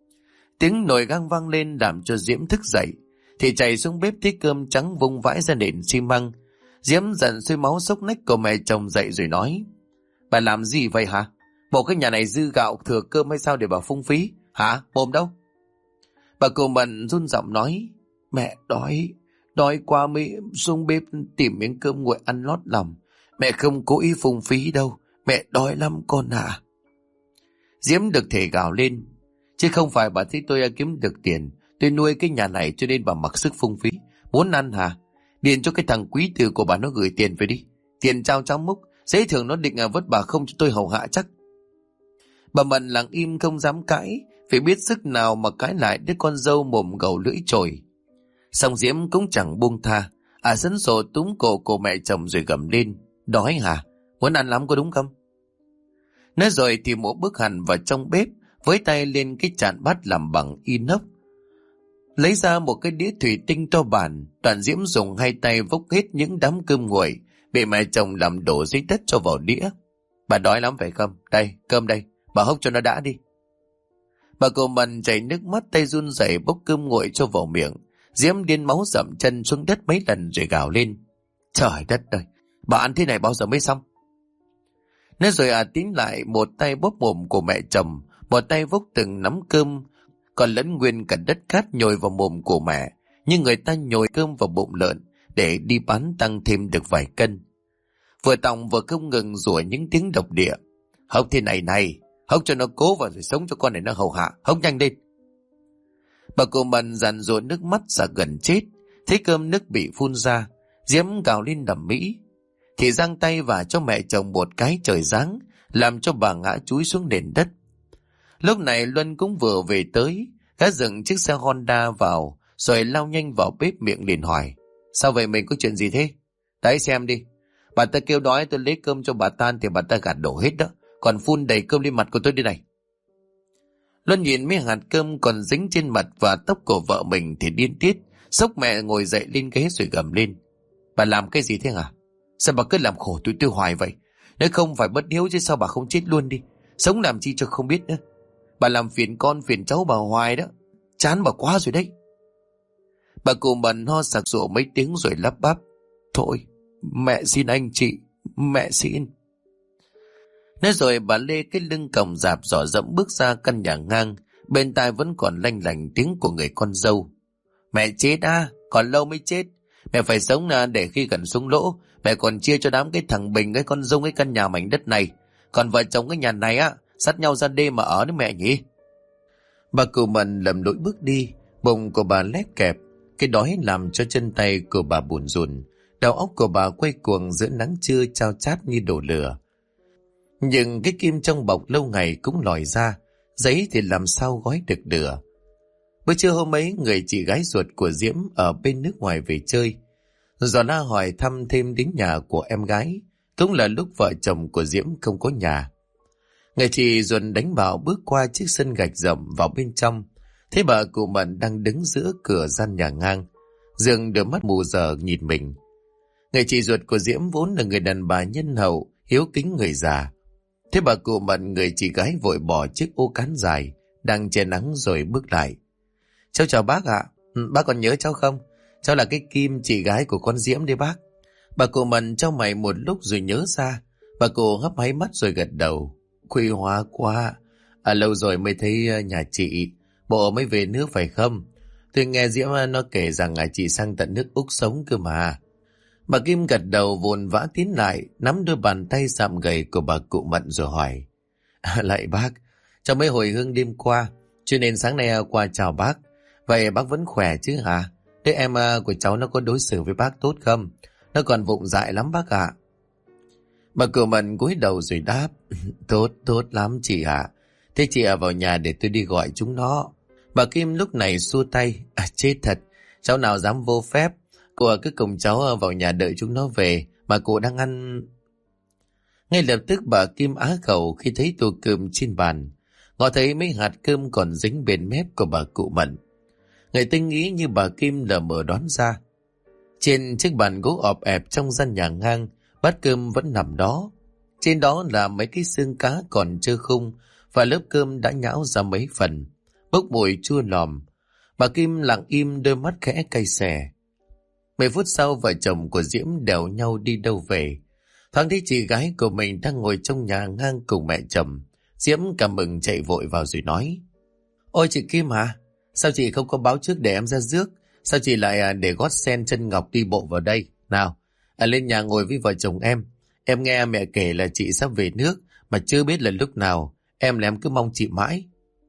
Tiếng nồi gang vang lên làm cho Diễm thức dậy, thì chạy xuống bếp thấy cơm trắng vung vãi ra nền xi măng. Diễm giận sôi máu xốc nách của mẹ chồng dậy rồi nói: bà làm gì vậy hả? Bộ cái nhà này dư gạo thừa cơm hay sao để bà phung phí hả? Mồm đâu? Bà cụ Mận run giọng nói: mẹ đói Đói quá mới xuống bếp tìm miếng cơm nguội ăn lót lòng. Mẹ không cố ý phung phí đâu. Mẹ đói lắm con ạ. Diễm được thể gào lên. Chứ không phải bà thấy tôi kiếm được tiền, tôi nuôi cái nhà này cho nên bà mặc sức phung phí. Muốn ăn hả? Điền cho cái thằng quý tử của bà nó gửi tiền về đi. Tiền trao cháu múc, giấy thường nó định vất bà không cho tôi hầu hạ chắc. Bà Mận lặng im không dám cãi, phải biết sức nào mà cãi lại đứa con dâu mồm gầu lưỡi chổi. Xong Diễm cũng chẳng buông tha, sấn sổ túm cổ mẹ chồng rồi gầm lên. Đói hả? Muốn ăn lắm có đúng không? Nói rồi thì mụ bước hẳn vào trong bếp, với tay lên cái chạn bát làm bằng inox, lấy ra một cái đĩa thủy tinh to bản. Đoạn Diễm dùng hai tay vốc hết những đám cơm nguội bị mẹ chồng làm đổ dưới đất cho vào đĩa. Bà đói lắm phải không? Đây, cơm đây, bà hốc cho nó đã đi. Bà cô Mận chảy nước mắt, tay run rẩy bốc cơm nguội cho vào miệng. Diễm điên máu dậm chân xuống đất mấy lần rồi gào lên. Trời đất ơi, bà ăn thế này bao giờ mới xong? Nói rồi tiến lại một tay bóp mồm của mẹ chồng, một tay vốc từng nắm cơm, còn lẫn nguyên cả đất cát nhồi vào mồm của mẹ, như người ta nhồi cơm vào bụng lợn để đi bán tăng thêm được vài cân. Vừa tòng vừa không ngừng rủa những tiếng độc địa. Hốc thế này này, hốc cho nó cố vào rồi sống cho con này nó hầu hạ, hốc nhanh lên. Bà cô Mận dàn dụa nước mắt ra gần chết, thấy cơm nước bị phun ra, Diễm gào lên đầm mỹ. Thì giang tay và cho mẹ chồng một cái trời giáng, làm cho bà ngã chúi xuống nền đất. Lúc này Luân cũng vừa về tới, gã dựng chiếc xe Honda vào, rồi lao nhanh vào bếp, miệng liền hỏi. Sao vậy, mình có chuyện gì thế? Đấy xem đi, bà ta kêu đói tôi lấy cơm cho bà tan thì bà ta gạt đổ hết đó, còn phun đầy cơm lên mặt của tôi đây này. Luân nhìn mấy hạt cơm còn dính trên mặt và tóc của vợ mình thì điên tiết, xốc mẹ ngồi dậy lên ghế rồi gầm lên. Bà làm cái gì thế hả? Sao bà cứ làm khổ tụi tôi hoài vậy? Nếu không phải bất hiếu chứ sao bà không chết luôn đi? Sống làm chi cho không biết nữa. Bà làm phiền con phiền cháu bà hoài đó. Chán bà quá rồi đấy. Bà cụ Mận ho sặc sụa mấy tiếng rồi lắp bắp. Thôi, mẹ xin anh chị, mẹ xin. Nói rồi bà lê cái lưng còng rạp giỏ dẫm bước ra căn nhà ngang, bên tai vẫn còn lanh lành tiếng của người con dâu. Mẹ chết còn lâu mới chết. Mẹ phải sống để khi gần xuống lỗ, mẹ còn chia cho đám cái thằng Bình cái con dâu cái căn nhà mảnh đất này. Còn vợ chồng cái nhà này sát nhau ra đê mà ở đấy mẹ nhỉ. Bà cụ Mận lầm lũi bước đi, bụng của bà lép kẹp, cái đói làm cho chân tay của bà bủn rủn, đầu óc của bà quay cuồng giữa nắng trưa chao chát như đổ lửa. Nhưng cái kim trong bọc lâu ngày cũng lòi ra, giấy thì làm sao gói được lửa. Bữa trưa hôm ấy, người chị gái ruột của Diễm ở bên nước ngoài về chơi, dò la hỏi thăm thêm đến nhà của em gái, cũng là lúc vợ chồng của Diễm không có nhà. Người chị ruột đánh bảo bước qua chiếc sân gạch rộng vào bên trong, thấy bà cụ Mận đang đứng giữa cửa gian nhà ngang, dường đôi mắt mù giờ nhìn mình. Người chị ruột của Diễm vốn là người đàn bà nhân hậu, hiếu kính người già. Thế bà cụ Mận, người chị gái vội bỏ chiếc ô cán dài đang che nắng rồi bước lại. Cháu chào bác ạ. Bác còn nhớ cháu không? Cháu là cái Kim, chị gái của con Diễm đấy bác. Bà cụ Mận trao mày một lúc rồi nhớ ra. Bà cụ hấp háy mắt rồi gật đầu. Khuya hóa quá. Lâu rồi mới thấy nhà chị. Bộ mới về nước phải không? Tôi nghe Diễm nó kể rằng chị sang tận nước Úc sống cơ mà. Bà Kim gật đầu vồn vã tiến lại, nắm đôi bàn tay sạm gầy của bà cụ Mận rồi hỏi. Lạy bác, cháu mới hồi hương đêm qua, cho nên sáng nay qua chào bác. Vậy bác vẫn khỏe chứ hả? Thế em của cháu nó có đối xử với bác tốt không? Nó còn vụng dại lắm bác ạ. Bà cụ Mận cúi đầu rồi đáp. Tốt lắm chị ạ. Thế chị vào nhà để tôi đi gọi chúng nó. Bà Kim lúc này xua tay. Chết thật, cháu nào dám vô phép. Cô cứ cùng cháu vào nhà đợi chúng nó về, mà cô đang ăn. Ngay lập tức bà Kim á khẩu khi thấy tô cơm trên bàn. Ngó thấy mấy hạt cơm còn dính bên mép của bà cụ Mận. Người tinh ý như bà Kim lờ mờ đoán ra. Trên chiếc bàn gỗ ọp ẹp trong gian nhà ngang, bát cơm vẫn nằm đó. Trên đó là mấy cái xương cá còn trơ khung, và lớp cơm đã nhão ra mấy phần, bốc mùi chua lòm. Bà Kim lặng im, đôi mắt khẽ cay xè. 10 phút sau, vợ chồng của Diễm đèo nhau đi đâu về. Thoáng thấy chị gái của mình đang ngồi trong nhà ngang cùng mẹ chồng. Diễm cảm mừng chạy vội vào rồi nói. Ôi chị Kim hả? Sao chị không có báo trước để em ra rước? Sao chị lại để gót sen chân ngọc đi bộ vào đây? Nào, lên nhà ngồi với vợ chồng em. Em nghe mẹ kể là chị sắp về nước mà chưa biết là lúc nào. Em cứ mong chị mãi.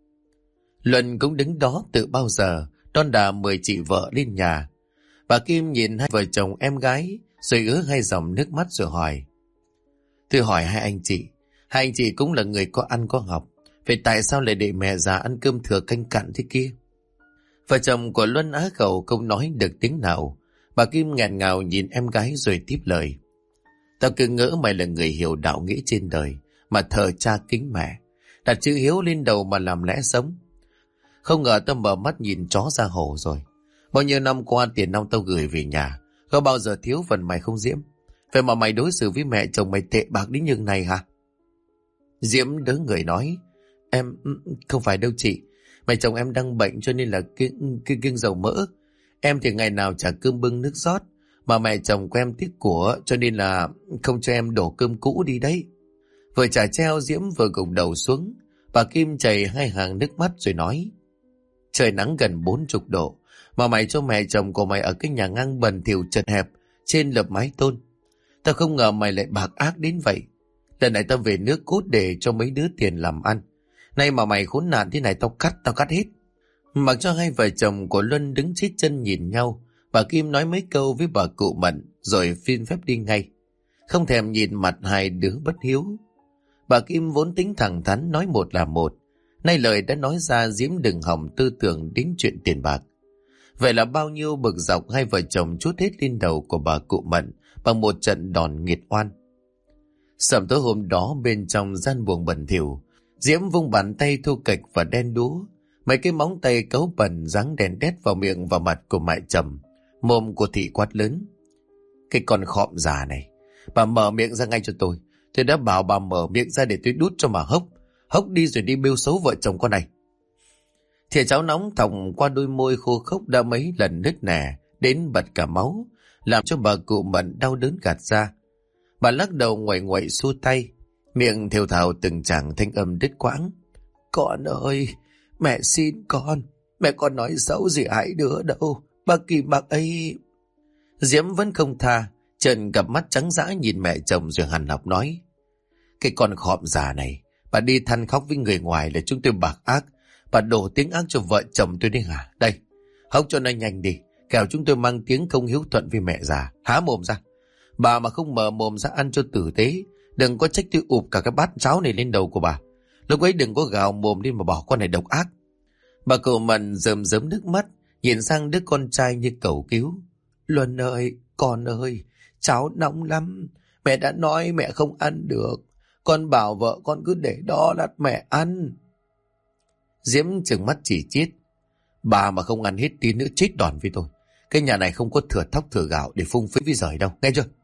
Luân cũng đứng đó từ bao giờ, đon đà mời chị vợ lên nhà. Bà Kim nhìn hai vợ chồng em gái, rồi ứa hai dòng nước mắt rồi hỏi. Tôi hỏi hai anh chị cũng là người có ăn có học. Vậy tại sao lại để mẹ già ăn cơm thừa canh cặn thế kia? Vợ chồng của Luân á khẩu không nói được tiếng nào. Bà Kim nghẹn ngào nhìn em gái rồi tiếp lời. Tao cứ ngỡ mày là người hiểu đạo nghĩa trên đời, mà thờ cha kính mẹ, đặt chữ hiếu lên đầu mà làm lẽ sống. Không ngờ tao mở mắt nhìn chó ra hổ rồi. Bao nhiêu năm qua tiền nong tao gửi về nhà, có bao giờ thiếu phần mày không Diễm? Vậy mà mày đối xử với mẹ chồng mày tệ bạc đến nhường này hả? Diễm đỡ người nói. Em không phải đâu chị. Mẹ chồng em đang bệnh cho nên là kiêng dầu mỡ. Em thì ngày nào chả cơm bưng nước rót, mà mẹ chồng của em tiếc của cho nên là không cho em đổ cơm cũ đi đấy. Vừa chả treo Diễm vừa gục đầu xuống. Bà Kim chảy hai hàng nước mắt rồi nói. Trời nắng gần 40 độ, mà mày cho mẹ chồng của mày ở cái nhà ngang bẩn thỉu chật hẹp trên lợp mái tôn. Tao không ngờ mày lại bạc ác đến vậy. Lần này tao về nước cốt để cho mấy đứa tiền làm ăn. Nay mà mày khốn nạn thế này tao cắt hết. Mặc cho hai vợ chồng của Luân đứng chết chân nhìn nhau, bà Kim nói mấy câu với bà cụ Mận rồi xin phép đi ngay. Không thèm nhìn mặt hai đứa bất hiếu. Bà Kim vốn tính thẳng thắn nói một là một. Nay lời đã nói ra Diễm đừng hỏng tư tưởng đến chuyện tiền bạc. Vậy là bao nhiêu bực dọc hai vợ chồng trút hết lên đầu của bà cụ Mận bằng một trận đòn nghiệt oan. Sầm tối hôm đó bên trong gian buồng bẩn thỉu, Diễm vung bàn tay thô kệch và đen đúa, mấy cái móng tay cấu bẩn giáng đèn đét vào miệng và mặt của mẹ chồng. Mồm của thị quát lớn. Cái con khọm già này, bà mở miệng ra ngay cho tôi. Tôi đã bảo bà mở miệng ra để tôi đút cho mà hốc đi rồi đi bêu xấu vợ chồng con này. Thìa cháo nóng thòng qua đôi môi khô khốc đã mấy lần nứt nẻ đến bật cả máu, làm cho bà cụ Mận đau đớn gạt ra. Bà lắc đầu ngoại ngoại xua tay, miệng thều thào từng tràng thanh âm đứt quãng. Con ơi, mẹ xin con, mẹ con nói xấu gì hai đứa đâu, bà Kim bạc ấy. Diễm vẫn không tha, trợn cặp mắt trắng dã nhìn mẹ chồng rồi hằn học nói. Cái con khọm già này, bà đi than khóc với người ngoài là chúng tôi bạc ác, bà đổ tiếng ác cho vợ chồng tôi đấy hả? Đây, hốc cho nó nhanh đi, kẻo chúng tôi mang tiếng không hiếu thuận với mẹ già. Há mồm ra, bà mà không mở mồm ra ăn cho tử tế, đừng có trách tôi ụp cả cái bát cháo này lên đầu của bà. Lúc ấy đừng có gào mồm đi mà bảo con này độc ác. Bà cụ Mận rơm rớm nước mắt, nhìn sang đứa con trai như cầu cứu. Luân ơi, con ơi, cháo nóng lắm, mẹ đã nói mẹ không ăn được. Con bảo vợ con cứ để đó lát mẹ ăn. Diễm trừng mắt chỉ chiết. Bà mà không ăn hết tí nữa chết đòn với tôi. Cái nhà này không có thừa thóc thừa gạo để phung phí với giời đâu, nghe chưa?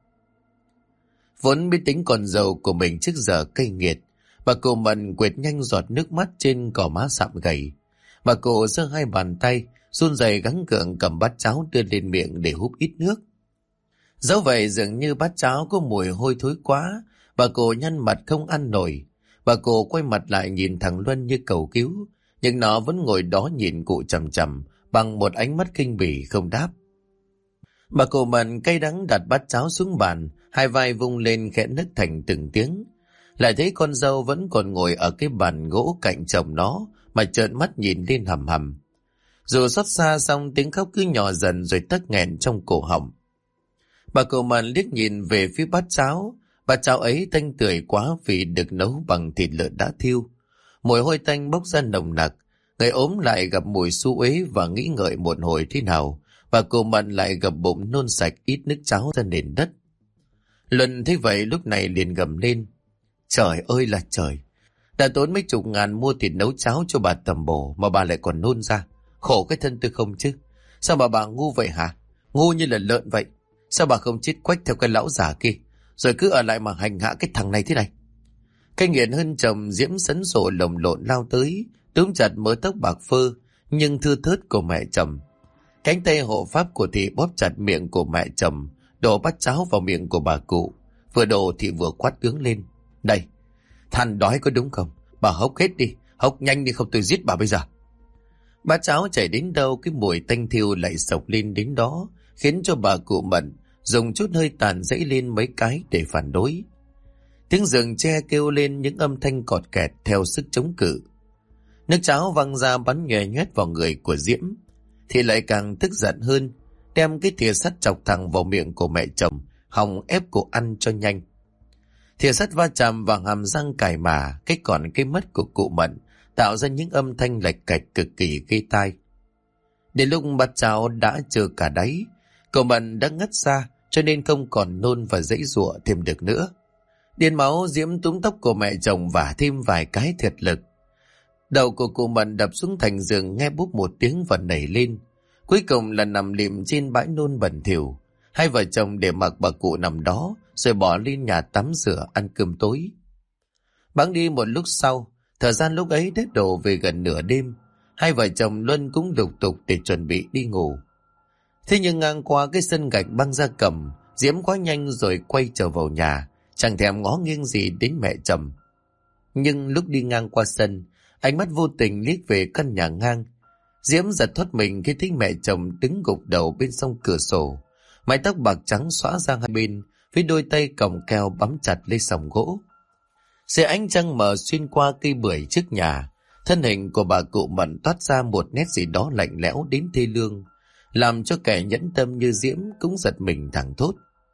Vốn biết tính con dâu của mình trước giờ cay nghiệt, bà cụ Mận quệt nhanh giọt nước mắt trên cỏ má sạm gầy. Bà cụ giơ hai bàn tay, run rẩy gắng gượng cầm bát cháo đưa lên miệng để húp ít nước. Dẫu vậy dường như bát cháo có mùi hôi thối quá, bà cụ nhăn mặt không ăn nổi. Bà cụ quay mặt lại nhìn thằng Luân như cầu cứu, nhưng nó vẫn ngồi đó nhìn cụ chằm chằm bằng một ánh mắt kinh bỉ không đáp. Bà cụ Mận cay đắng đặt bát cháo xuống bàn, hai vai vung lên khẽ nức thành từng tiếng. Lại thấy con dâu vẫn còn ngồi ở cái bàn gỗ cạnh chồng nó mà trợn mắt nhìn lên hầm hầm. Dù xót xa xong tiếng khóc cứ nhỏ dần rồi tắc nghẹn trong cổ họng. Bà cụ Mận liếc nhìn về phía bát cháo. Bát cháo ấy tanh tưởi quá vì được nấu bằng thịt lợn đã thiêu. Mùi hôi tanh bốc ra nồng nặc. Người ốm lại gặp mùi xú uế và nghĩ ngợi một hồi thế nào. Bà cụ Mận lại gập bụng nôn sạch ít nước cháo ra nền đất. Luân thấy vậy lúc này liền gầm lên. Trời ơi là trời! Đã tốn mấy chục ngàn mua thịt nấu cháo cho bà tầm bổ mà bà lại còn nôn ra. Khổ cái thân tôi không chứ. Sao mà bà ngu vậy hả? Ngu như là lợn vậy. Sao bà không chết quách theo cái lão già kia, rồi cứ ở lại mà hành hạ cái thằng này thế này? Cái nghiện hơn chồng Diễm sấn sổ lồng lộn lao tới, túm chặt mớ tóc bạc phơ nhưng thưa thớt của mẹ chồng. Cánh tay hộ pháp của thị bóp chặt miệng của mẹ chồng, đổ bát cháo vào miệng của bà cụ. Vừa đổ thì vừa quát tướng lên. Đây, than đói có đúng không? Bà hốc hết đi, hốc nhanh đi không tôi giết bà bây giờ. Bát cháo chảy đến đâu cái mùi tanh thiêu lại sộc lên đến đó, khiến cho bà cụ Mận dùng chút hơi tàn dẫy lên mấy cái để phản đối. Tiếng giường tre kêu lên những âm thanh cọt kẹt theo sức chống cự. Nước cháo văng ra bắn nhòe nhét vào người của Diễm, thì lại càng tức giận hơn, đem cái thìa sắt chọc thẳng vào miệng của mẹ chồng, hòng ép cô ăn cho nhanh. Thìa sắt va chạm vào hàm răng cài mà, cái còn cái mất của cụ Mận tạo ra những âm thanh lạch cạch cực kỳ gây tai. Đến lúc bát cháo đã trơ cả đáy, cậu Mận đã ngất ra, cho nên không còn nôn và giãy giụa thêm được nữa. Điên máu, Diễm túm tóc của mẹ chồng và thêm vài cái thiệt lực. Đầu của cụ Mận đập xuống thành giường nghe búp một tiếng và nảy lên. Cuối cùng là nằm lịm trên bãi nôn bẩn thỉu. Hai vợ chồng để mặc bà cụ nằm đó, rồi bỏ lên nhà tắm rửa ăn cơm tối. Bẵng đi một lúc sau, thời gian lúc ấy đã đổ về gần nửa đêm. Hai vợ chồng Luân cũng lục tục để chuẩn bị đi ngủ. Thế nhưng ngang qua cái sân gạch băng ra cầm, Diễm quá nhanh rồi quay trở vào nhà, chẳng thèm ngó nghiêng gì đến mẹ chồng. Nhưng lúc đi ngang qua sân, ánh mắt vô tình liếc về căn nhà ngang. Diễm giật thoát mình khi thấy mẹ chồng đứng gục đầu bên song cửa sổ, mái tóc bạc trắng xõa ra hai bên, với đôi tay còng keo bám chặt lấy sòng gỗ. Dưới ánh trăng mờ xuyên qua cây bưởi trước nhà, thân hình của bà cụ Mận toát ra một nét gì đó lạnh lẽo đến thê lương, làm cho kẻ nhẫn tâm như Diễm cũng giật mình thẳng thốt.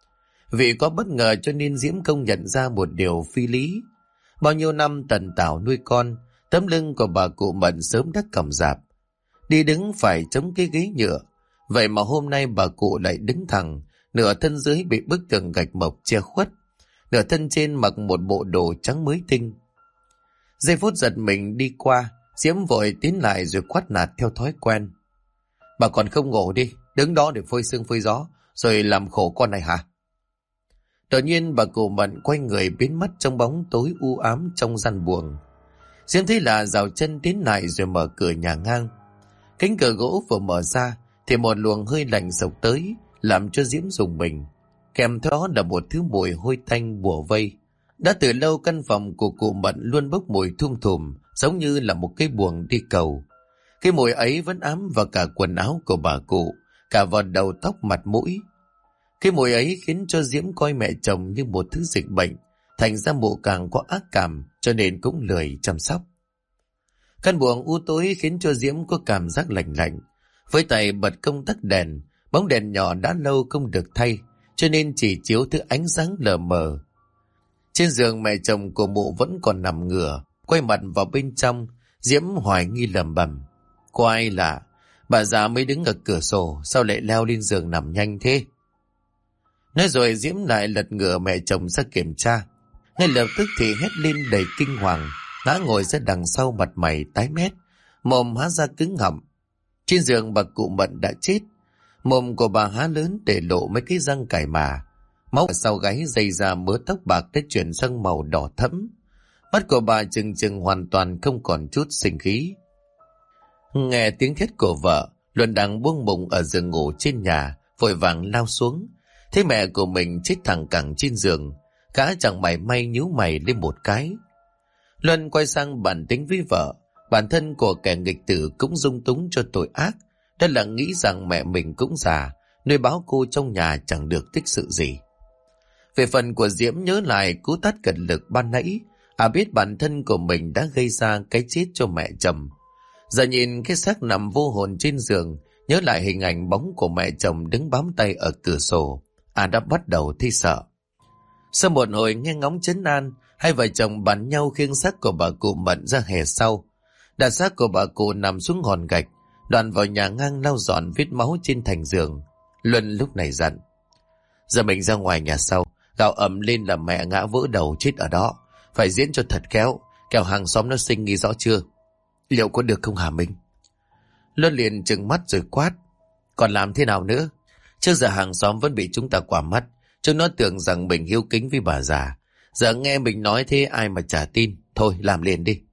Vì có bất ngờ cho nên Diễm công nhận ra một điều phi lý. Bao nhiêu năm tần tảo nuôi con, tấm lưng của bà cụ Mận sớm đã còng rạp, đi đứng phải chống cái ghế nhựa. Vậy mà hôm nay bà cụ lại đứng thẳng, nửa thân dưới bị bức tường gạch mộc che khuất, nửa thân trên mặc một bộ đồ trắng mới tinh. Giây phút giật mình đi qua, Diễm vội tiến lại rồi quát nạt theo thói quen. Bà còn không ngủ đi, đứng đó để phơi sương phơi gió, rồi làm khổ con này hả? Đột nhiên bà cụ Mận quay người biến mất trong bóng tối u ám trong gian buồng. Diễm thấy là rào chân tiến lại rồi mở cửa nhà ngang. Cánh cửa gỗ vừa mở ra thì một luồng hơi lạnh sộc tới, làm cho Diễm rùng mình. Kèm theo đó là một thứ mùi hôi tanh bủa vây. Đã từ lâu căn phòng của cụ Mận luôn bốc mùi thum thùm, giống như là một cái buồng đi cầu. Cái mùi ấy vẫn ám vào cả quần áo của bà cụ, cả vào đầu tóc mặt mũi. Cái mùi ấy khiến cho Diễm coi mẹ chồng như một thứ dịch bệnh, thành ra mụ càng có ác cảm, cho nên cũng lười chăm sóc. Căn buồng u tối khiến cho Diễm có cảm giác lạnh lạnh. Với tay bật công tắc đèn, bóng đèn nhỏ đã lâu không được thay, cho nên chỉ chiếu thứ ánh sáng lờ mờ. Trên giường mẹ chồng của mụ vẫn còn nằm ngửa, quay mặt vào bên trong. Diễm hoài nghi lẩm bẩm: có ai lạ, bà già mới đứng ở cửa sổ, sao lại leo lên giường nằm nhanh thế? Nói rồi Diễm lại lật ngửa mẹ chồng ra kiểm tra. Ngay lập tức thì hét lên đầy kinh hoàng, ngã ngồi ra đằng sau, mặt mày tái mét, mồm há ra cứng họng. Trên giường bà cụ Mận đã chết, mồm của bà há lớn để lộ mấy cái răng cải mà. Máu sau gáy dày ra, mớ tóc bạc đã chuyển sang màu đỏ thẫm. Mắt của bà trừng trừng hoàn toàn không còn chút sinh khí. Nghe tiếng thét của vợ, Luân đang buông bụng ở giường ngủ trên nhà, vội vàng lao xuống. Thấy mẹ của mình chết thẳng cẳng trên giường, gã chẳng mảy may nhíu mày lên một cái. Luân quay sang bàn tính với vợ. Bản thân của kẻ nghịch tử cũng dung túng cho tội ác, đó là nghĩ rằng mẹ mình cũng già, nuôi báo cô trong nhà chẳng được tích sự gì. Về phần của Diễm nhớ lại cú tát cật lực ban nãy, biết bản thân của mình đã gây ra cái chết cho mẹ chồng. Giờ nhìn cái xác nằm vô hồn trên giường, nhớ lại hình ảnh bóng của mẹ chồng đứng bám tay ở cửa sổ, đã bắt đầu thấy sợ. Sau một hồi nghe ngóng trấn an, hai vợ chồng bàn nhau khiêng xác của bà cụ Mận ra hè sau, đặt xác của bà cụ nằm xuống hòn gạch, đoàn vào nhà ngang lau dọn vết máu trên thành giường. Luân lúc này dặn: giờ mình ra ngoài nhà sau, gào ầm lên là mẹ ngã vỡ đầu chết ở đó, phải diễn cho thật khéo, kẻo hàng xóm nó sinh nghi rõ chưa? Liệu có được không hả Minh? Luân liền trừng mắt rồi quát: còn làm thế nào nữa? Trước giờ hàng xóm vẫn bị chúng ta quả mắt, chúng nó tưởng rằng mình hiếu kính với bà già. Giờ nghe mình nói thế ai mà chả tin. Thôi làm liền đi.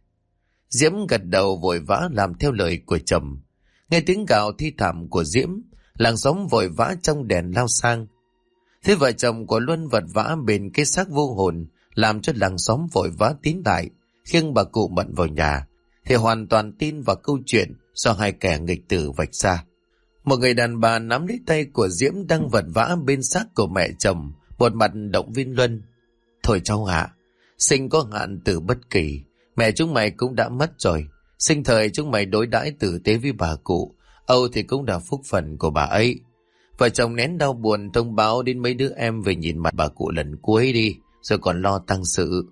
Diễm gật đầu vội vã làm theo lời của chồng. Nghe tiếng gào thi thảm của Diễm, làng xóm vội vã trong đèn lao sang. Thế vợ chồng của Luân vật vã bên cái xác vô hồn, làm cho làng xóm vội vã tín lại, khiêng bà cụ Mận vào nhà, thì hoàn toàn tin vào câu chuyện do hai kẻ nghịch tử vạch ra. Một người đàn bà nắm lấy tay của Diễm đang vật vã bên xác của mẹ chồng, một mặt động viên Luân. Thôi cháu ạ, sinh có hạn từ bất kỳ, mẹ chúng mày cũng đã mất rồi. Sinh thời chúng mày đối đãi tử tế với bà cụ, Âu thì cũng là phúc phần của bà ấy. Vợ chồng nén đau buồn thông báo đến mấy đứa em về nhìn mặt bà cụ lần cuối đi, rồi còn lo tang sự.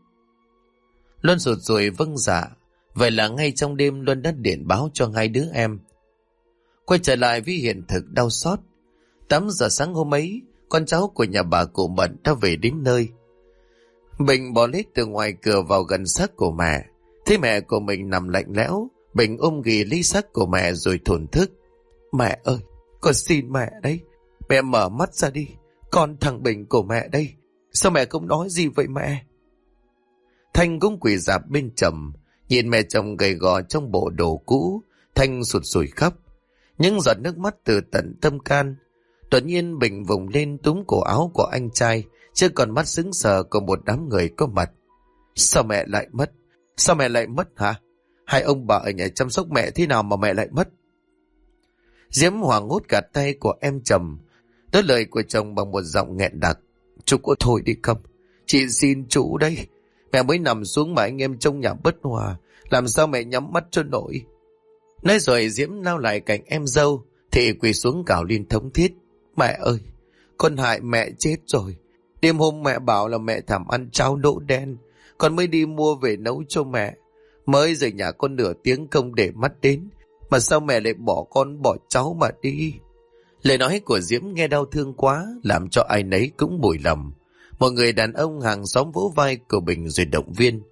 Luân rụt rùi vâng dạ. Vậy là ngay trong đêm Luân đã điện báo cho hai đứa em. Quay trở lại với hiện thực đau xót. 8 giờ sáng hôm ấy, con cháu của nhà bà cụ Mận đã về đến nơi. Bình bò lết từ ngoài cửa vào gần xác của mẹ. Thấy mẹ của mình nằm lạnh lẽo, Bình ôm ghì lấy xác của mẹ rồi thổn thức. Mẹ ơi, con xin mẹ đấy. Mẹ mở mắt ra đi. Con thằng Bình của mẹ đây. Sao mẹ không nói gì vậy mẹ? Thanh cũng quỳ rạp bên chồng. Nhìn mẹ chồng gầy gò trong bộ đồ cũ, Thanh sụt sùi khóc. Những giọt nước mắt từ tận tâm can. Đột nhiên Bình vùng lên túm cổ áo của anh trai, chứ còn mắt sững sờ của một đám người có mặt. Sao mẹ lại mất? Sao mẹ lại mất hả? Hai ông bà ở nhà chăm sóc mẹ thế nào mà mẹ lại mất? Diễm hoảng hốt cả tay của em chồng, đỡ lời của chồng bằng một giọng nghẹn đặc. Chú có thôi đi không? Chị xin chú đây. Mẹ mới nằm xuống mà anh em trong nhà bất hòa, làm sao mẹ nhắm mắt cho nổi? Nói rồi Diễm lao lại cạnh em dâu, thì quỳ xuống gào lên thống thiết. Mẹ ơi, con hại mẹ chết rồi. Đêm hôm mẹ bảo là mẹ thèm ăn cháo đỗ đen, con mới đi mua về nấu cho mẹ. Mới rời nhà con nửa tiếng không để mắt đến, mà sao mẹ lại bỏ con bỏ cháu mà đi? Lời nói của Diễm nghe đau thương quá, làm cho ai nấy cũng bủi lòng. Một người đàn ông hàng xóm vỗ vai của Bình rồi động viên.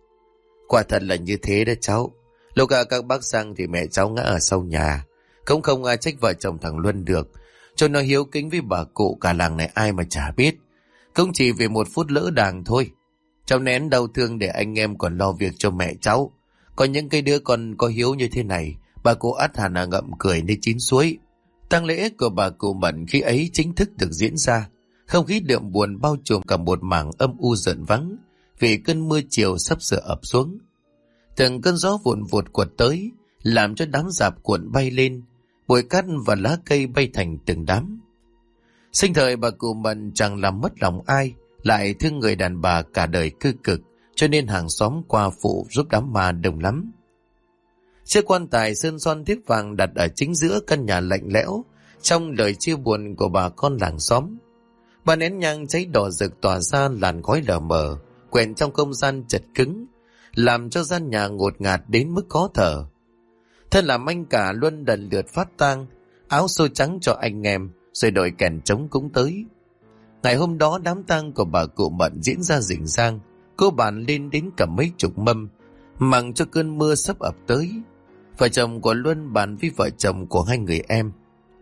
Quả thật là như thế đó cháu. Lúc các bác sang thì mẹ cháu ngã ở sau nhà. Cũng không ai trách vợ chồng thằng Luân được. Cho nó hiếu kính với bà cụ cả làng này ai mà chả biết. Cũng chỉ vì một phút lỡ đàng thôi. Cháu nén đau thương để anh em còn lo việc cho mẹ cháu. Còn những cái đứa con có hiếu như thế này, bà cụ ắt hẳn là ngậm cười nơi chín suối. Tang lễ của bà cụ Mận khi ấy chính thức được diễn ra. Không khí đượm buồn bao trùm cả một mảng âm u rợn vắng vì cơn mưa chiều sắp sửa ập xuống. Từng cơn gió vụn vụt quật tới, làm cho đám rạp cuộn bay lên, bụi cát và lá cây bay thành từng đám. Sinh thời bà cụ Mận chẳng làm mất lòng ai, lại thương người đàn bà cả đời cư cực, cho nên hàng xóm qua phụ giúp đám ma đông lắm. Chiếc quan tài sơn son thiếp vàng đặt ở chính giữa căn nhà lạnh lẽo, trong lời chia buồn của bà con làng xóm. Ba nén nhang cháy đỏ rực tỏa ra làn khói lờ mờ, quẹn trong không gian chật cứng, làm cho gian nhà ngột ngạt đến mức khó thở. Thân làm anh cả Luân lần lượt phát tang, áo xô trắng cho anh em, rồi đội kèn trống cũng tới. Ngày hôm đó đám tang của bà cụ Mận diễn ra rình rang, cô bàn lên đến cả mấy chục mâm, mặng cho cơn mưa sắp ập tới. Vợ chồng của Luân bàn với vợ chồng của hai người em.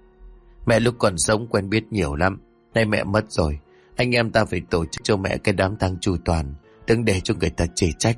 Mẹ lúc còn sống quen biết nhiều lắm, nay mẹ mất rồi, anh em ta phải tổ chức cho mẹ cái đám tang chu toàn, đừng để cho người ta chê trách.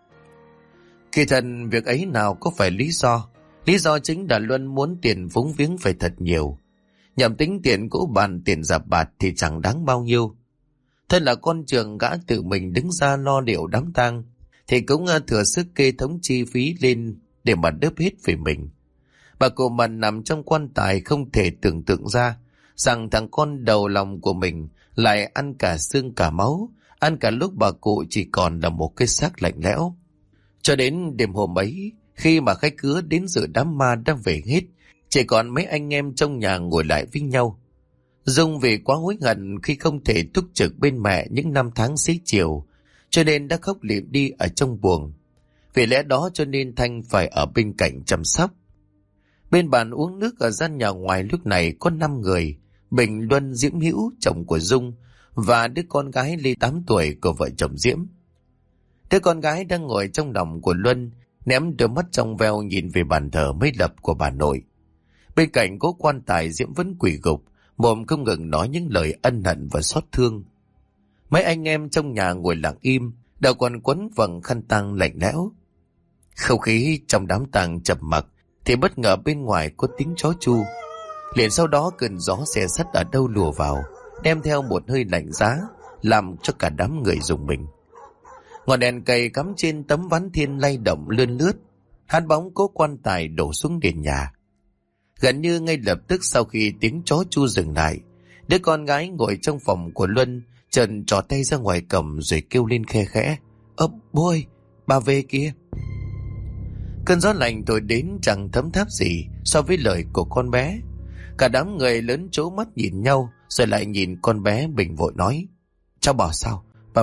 Kỳ thật việc ấy nào có phải lý do chính là Luân muốn tiền phúng viếng phải thật nhiều. Nhầm tính tiền cũ bàn tiền rạp bạt thì chẳng đáng bao nhiêu. Thân là con trường gã tự mình đứng ra lo liệu đám tang, thì cũng thừa sức kê thống chi phí lên để mà đớp hết về mình. Bà cụ Mận nằm trong quan tài không thể tưởng tượng ra rằng thằng con đầu lòng của mình lại ăn cả xương cả máu, ăn cả lúc bà cụ chỉ còn là một cái xác lạnh lẽo. Cho đến đêm hôm ấy, khi mà khách khứa đến dự đám ma đã về hết, chỉ còn mấy anh em trong nhà ngồi lại với nhau. Dung vì quá hối hận khi không thể túc trực bên mẹ những năm tháng xế chiều, cho nên đã khóc lịm đi ở trong buồng. Vì lẽ đó cho nên Thanh phải ở bên cạnh chăm sóc. Bên bàn uống nước ở gian nhà ngoài lúc này có 5 người: Bình, Luân, Diễm Hữu, chồng của Dung, và đứa con gái Lê 8 tuổi của vợ chồng Diễm. Đứa con gái đang ngồi trong lòng của Luân, ném đôi mắt trong veo nhìn về bàn thờ mới lập của bà nội. Bên cạnh cố quan tài, Diễm vẫn quỳ gục, mồm không ngừng nói những lời ân hận và xót thương. Mấy anh em trong nhà ngồi lặng im, đầu còn quấn vầng khăn tang lạnh lẽo. Không khí trong đám tang trầm mặc, thì bất ngờ bên ngoài có tiếng chó chu. Liền sau đó cơn gió xe sắt ở đâu lùa vào, đem theo một hơi lạnh giá, làm cho cả đám người rùng mình. Ngọn đèn cầy cắm trên tấm ván thiên lay động lươn lướt, Hát bóng cố quan tài đổ xuống nền nhà. Gần như ngay lập tức sau khi tiếng chó chu dừng lại, đứa con gái ngồi trong phòng của Luân trần trỏ tay ra ngoài cổng rồi kêu lên khe khẽ: Bố ơi, bà về kìa. Cơn gió lạnh thổi đến chẳng thấm tháp gì so với lời của con bé. Cả đám người lớn trố mắt nhìn nhau rồi lại nhìn con bé. Bình vội nói: Cháu bảo sao?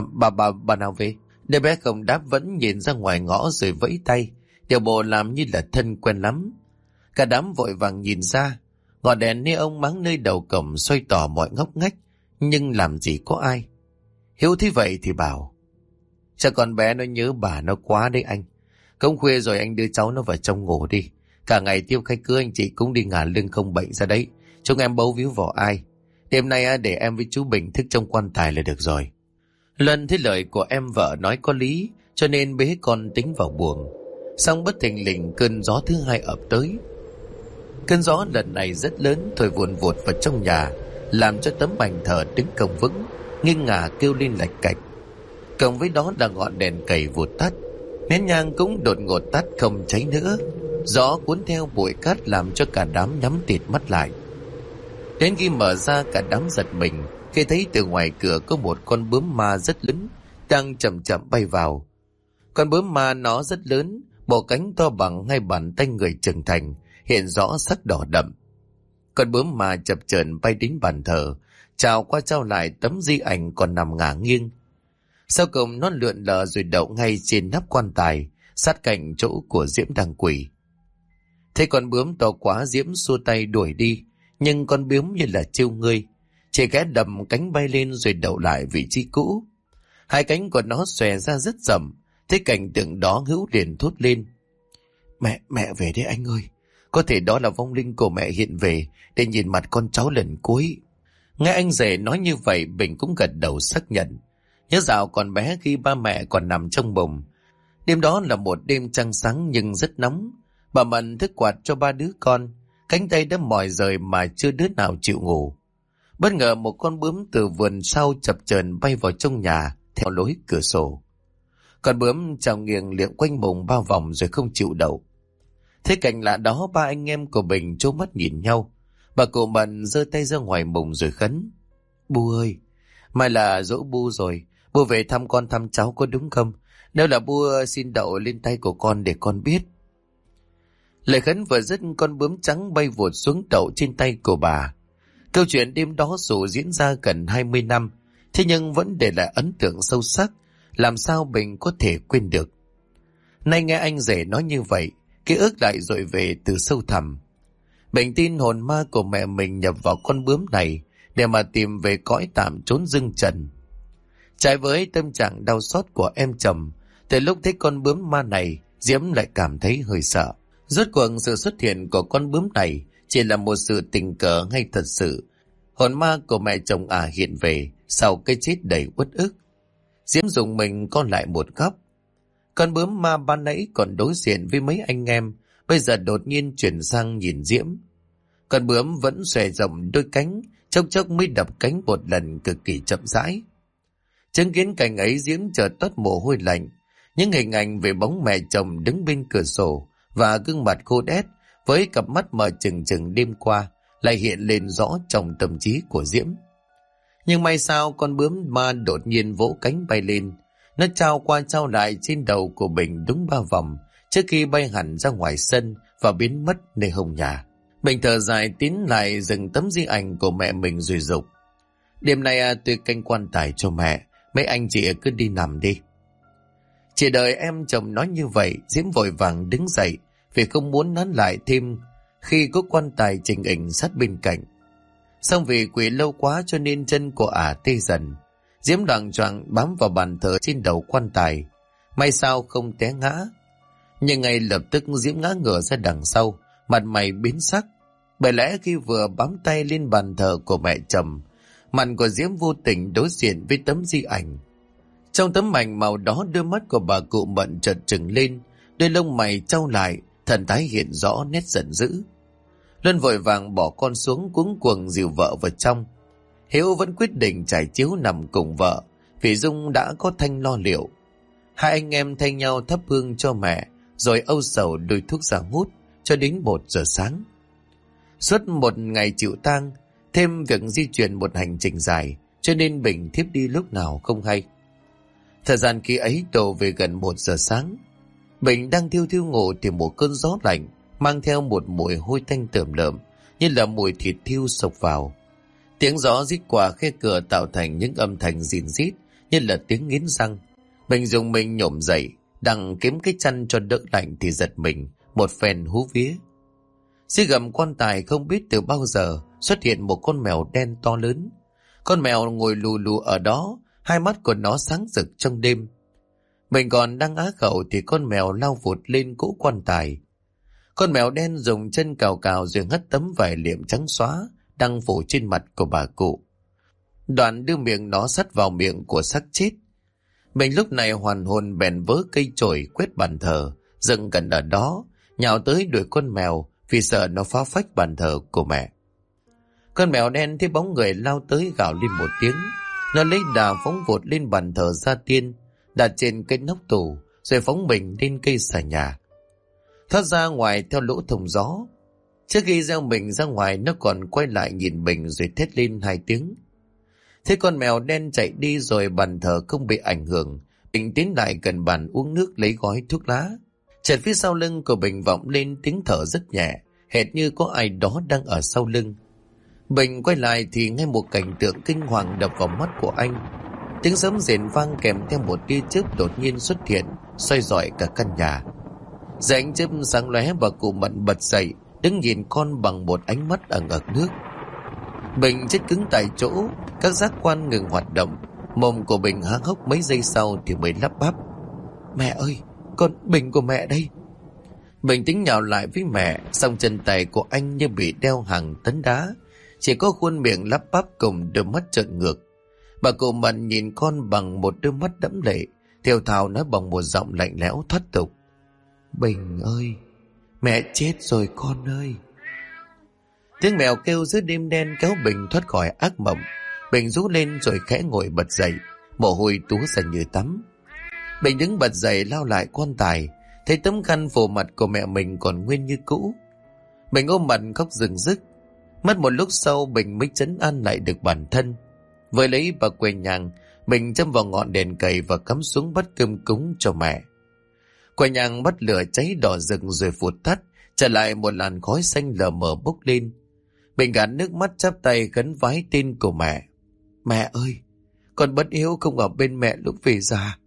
Bà nào về? Đứa bé không đáp, vẫn nhìn ra ngoài ngõ rồi vẫy tay, điều bộ làm như là thân quen lắm. Cả đám vội vàng nhìn ra. Ngọn đèn neon máng nơi đầu cổng xoay tỏ mọi ngóc ngách, nhưng làm gì có ai. Hiếu thấy vậy thì bảo: Chắc con bé nó nhớ bà nó quá đấy anh. Cũng khuya rồi, anh đưa cháu nó vào trong ngủ đi. Cả ngày tiêu khách cưới anh chị cũng đi ngả lưng không bệnh ra đấy. Chúng em bấu víu vào ai. Đêm nay để em với chú Bình thức trong quan tài là được rồi. Luân thấy lời của em vợ nói có lý, cho nên bế con tính vào buồng. Xong bất thình lình cơn gió thứ hai ập tới. Cơn gió lần này rất lớn, thổi vùn vụt vào trong nhà, làm cho tấm bàn thờ đứng cong vững, nghiêng ngả kêu lên lạch cạch. Cộng với đó là ngọn đèn cầy vụt tắt, nén nhang cũng đột ngột tắt không cháy nữa. Gió cuốn theo bụi cát làm cho cả đám nhắm tịt mắt lại. Đến khi mở ra, cả đám giật mình khi thấy từ ngoài cửa có một con bướm ma rất lớn đang chậm chậm bay vào. Con bướm ma nó rất lớn, bộ cánh to bằng hai bàn tay người trưởng thành, hiện rõ sắc đỏ đậm. Con bướm ma chập chờn bay đến bàn thờ, chào qua trao lại tấm di ảnh còn nằm ngả nghiêng. Sau cùng nó lượn lờ rồi đậu ngay trên nắp quan tài, sát cạnh chỗ của Diễm đang quỳ. Thấy con bướm to quá, Diễm xua tay đuổi đi, nhưng con bướm như là trêu ngươi, chỉ khẽ đầm cánh bay lên rồi đậu lại vị trí cũ. Hai cánh của nó xòe ra rất rậm. Thấy cảnh tượng đó, Hữu liền thốt lên: Mẹ về đấy anh ơi. Có thể đó là vong linh của mẹ hiện về để nhìn mặt con cháu lần cuối. Nghe anh rể nói như vậy, Bình cũng gật đầu xác nhận. Nhớ dạo còn bé khi ba mẹ còn nằm trong bụng. Đêm đó là một đêm trăng sáng nhưng rất nóng. Bà Mận thức quạt cho ba đứa con, cánh tay đã mỏi rời mà chưa đứa nào chịu ngủ. Bất ngờ một con bướm từ vườn sau chập chờn bay vào trong nhà theo lối cửa sổ. Con bướm trào nghiêng liệng quanh mùng bao vòng rồi không chịu đậu. Thế cảnh lạ đó, ba anh em của Bình trố mắt nhìn nhau. Bà cụ Mận giơ tay ra ngoài mùng rồi khấn: Bu ơi, mai là dỗ Bu rồi, Bu về thăm con thăm cháu có đúng không? Nếu là Bu xin đậu lên tay của con để con biết. Lời khấn vừa dứt, con bướm trắng bay vụt xuống đậu trên tay của bà. Câu chuyện đêm đó dù diễn ra gần 20 năm, thế nhưng vẫn để lại ấn tượng sâu sắc, làm sao Bình có thể quên được. Nay nghe anh rể nói như vậy, ký ức lại dội về từ sâu thẳm. Bình tin hồn ma của mẹ mình nhập vào con bướm này để mà tìm về cõi tạm trốn dưng trần. Trái với tâm trạng đau xót của em chồng, từ lúc thấy con bướm ma này, Diễm lại cảm thấy hơi sợ. Rốt cuộc sự xuất hiện của con bướm này chỉ là một sự tình cờ hay thật sự hồn ma của mẹ chồng hiện về sau cái chết đầy uất ức. Diễm dùng mình co lại một góc. Con bướm ma ban nãy còn đối diện với mấy anh em, bây giờ đột nhiên chuyển sang nhìn Diễm. Con bướm vẫn xòe rộng đôi cánh, chốc chốc mới đập cánh một lần cực kỳ chậm rãi. Chứng kiến cảnh ấy, Diễm chợt toát mồ hôi lạnh. Những hình ảnh về bóng mẹ chồng đứng bên cửa sổ và gương mặt khô đét với cặp mắt mở trừng trừng đêm qua lại hiện lên rõ trong tâm trí của Diễm. Nhưng may sao con bướm ma đột nhiên vỗ cánh bay lên. Nó trao qua trao lại trên đầu của Bình đúng 3 vòng trước khi bay hẳn ra ngoài sân và biến mất nơi hông nhà. Bình thở dài tiến lại dừng tấm di ảnh của mẹ mình rồi dục: Đêm nay tôi canh quan tài cho mẹ, mấy anh chị cứ đi nằm đi. Chỉ đợi em chồng nói như vậy, Diễm vội vàng đứng dậy vì không muốn nán lại thêm khi có quan tài trình ảnh sát bên cạnh. Xong vì quỳ lâu quá cho nên chân của tê dần. Diễm loạng choạng bám vào bàn thờ trên đầu quan tài, may sao không té ngã. Nhưng ngay lập tức Diễm ngã ngửa ra đằng sau, mặt mày biến sắc. Bởi lẽ khi vừa bám tay lên bàn thờ của mẹ chồng, mặt của Diễm vô tình đối diện với tấm di ảnh. Trong tấm ảnh màu đó, đôi mắt của bà cụ Mận chợt trừng lên, đôi lông mày trao lại, thần thái hiện rõ nét giận dữ. Luân vội vàng bỏ con xuống, cuống cuồng dìu vợ vào trong. Hiếu vẫn quyết định trải chiếu nằm cùng vợ, vì Dung đã có thanh lo liệu. Hai anh em thay nhau thắp hương cho mẹ, rồi âu sầu đôi thuốc ra hút cho đến 1 giờ sáng. Suốt một ngày chịu tang, thêm việc di chuyển một hành trình dài, cho nên Bình thiếp đi lúc nào không hay. Thời gian khi ấy đổ về gần 1 giờ sáng. Bình đang thiêu thiêu ngủ thì một cơn gió lạnh mang theo một mùi hôi tanh tởm lợm, như là mùi thịt thiêu sộc vào. Tiếng gió rít qua khe cửa tạo thành những âm thanh rìn rít như là tiếng nghiến răng. Bình dùng mình nhổm dậy, đang kiếm cái chăn cho đỡ lạnh thì giật mình, một phen hú vía. Dưới gầm quan tài không biết từ bao giờ xuất hiện một con mèo đen to lớn. Con mèo ngồi lù lù ở đó, hai mắt của nó sáng rực trong đêm. Mình còn đang á khẩu thì con mèo lao vụt lên cỗ quan tài. Con mèo đen dùng chân cào cào rồi hất tấm vải liệm trắng xóa đang phủ trên mặt của bà cụ. Đoạn đưa miệng nó sắt vào miệng của xác chết. Mình lúc này hoàn hồn bèn vớ cây chổi quét bàn thờ dựng gần ở đó, nhào tới đuổi con mèo vì sợ nó phá phách bàn thờ của mẹ. Con mèo đen thấy bóng người lao tới gào lên một tiếng. Nó lấy đà phóng vụt lên bàn thờ gia tiên, đặt trên cái nóc tủ, rồi phóng mình lên cây xà nhà, thoát ra ngoài theo lỗ thông gió. Trước khi gieo mình ra ngoài, nó còn quay lại nhìn Bình rồi thét lên 2 tiếng. Thế con mèo đen chạy đi rồi bàn thờ không bị ảnh hưởng. Bình tiến lại gần bàn uống nước lấy gói thuốc lá. Chợt phía sau lưng của Bình vọng lên tiếng thở rất nhẹ, hệt như có ai đó đang ở sau lưng. Bình quay lại thì nghe một cảnh tượng kinh hoàng đập vào mắt của anh. Tiếng sấm rền vang kèm theo một tia chớp đột nhiên xuất hiện, xoay rọi cả căn nhà. Dưới ánh chớp sáng lóe, bà cụ Mận bật dậy, đứng nhìn con bằng một ánh mắt ẩn ực nước. Bình chết cứng tại chỗ, các giác quan ngừng hoạt động. Mồm của Bình há hốc mấy giây sau thì mới lắp bắp: "Mẹ ơi, con Bình của mẹ đây." Bình tính nhào lại với mẹ, song chân tay của anh như bị đeo hàng tấn đá, chỉ có khuôn miệng lắp bắp cùng đôi mắt trợn ngược. Bà cụ Mận nhìn con bằng một đôi mắt đẫm lệ, thều thào nói bằng một giọng lạnh lẽo thoát tục: "Bình ơi, mẹ chết rồi con ơi." Tiếng mèo kêu giữa đêm đen kéo Bình thoát khỏi ác mộng. Bình rú lên rồi khẽ ngồi bật dậy, mồ hôi túa ra như tắm. Bình đứng bật dậy lao lại quan tài, thấy tấm khăn phủ mặt của mẹ mình còn nguyên như cũ. Bình ôm mặt khóc rừng rức. Mất một lúc sau Bình mới trấn an lại được bản thân. Vừa lấy bà que nhang, Bình châm vào ngọn đèn cầy và cắm xuống bát cơm cúng cho mẹ. Que nhang bắt lửa cháy đỏ rực rồi phụt tắt, trở lại một làn khói xanh lờ mờ bốc lên. Bình gạt nước mắt chắp tay khấn vái tên của mẹ: "Mẹ ơi, con bất hiếu không ở bên mẹ lúc về già."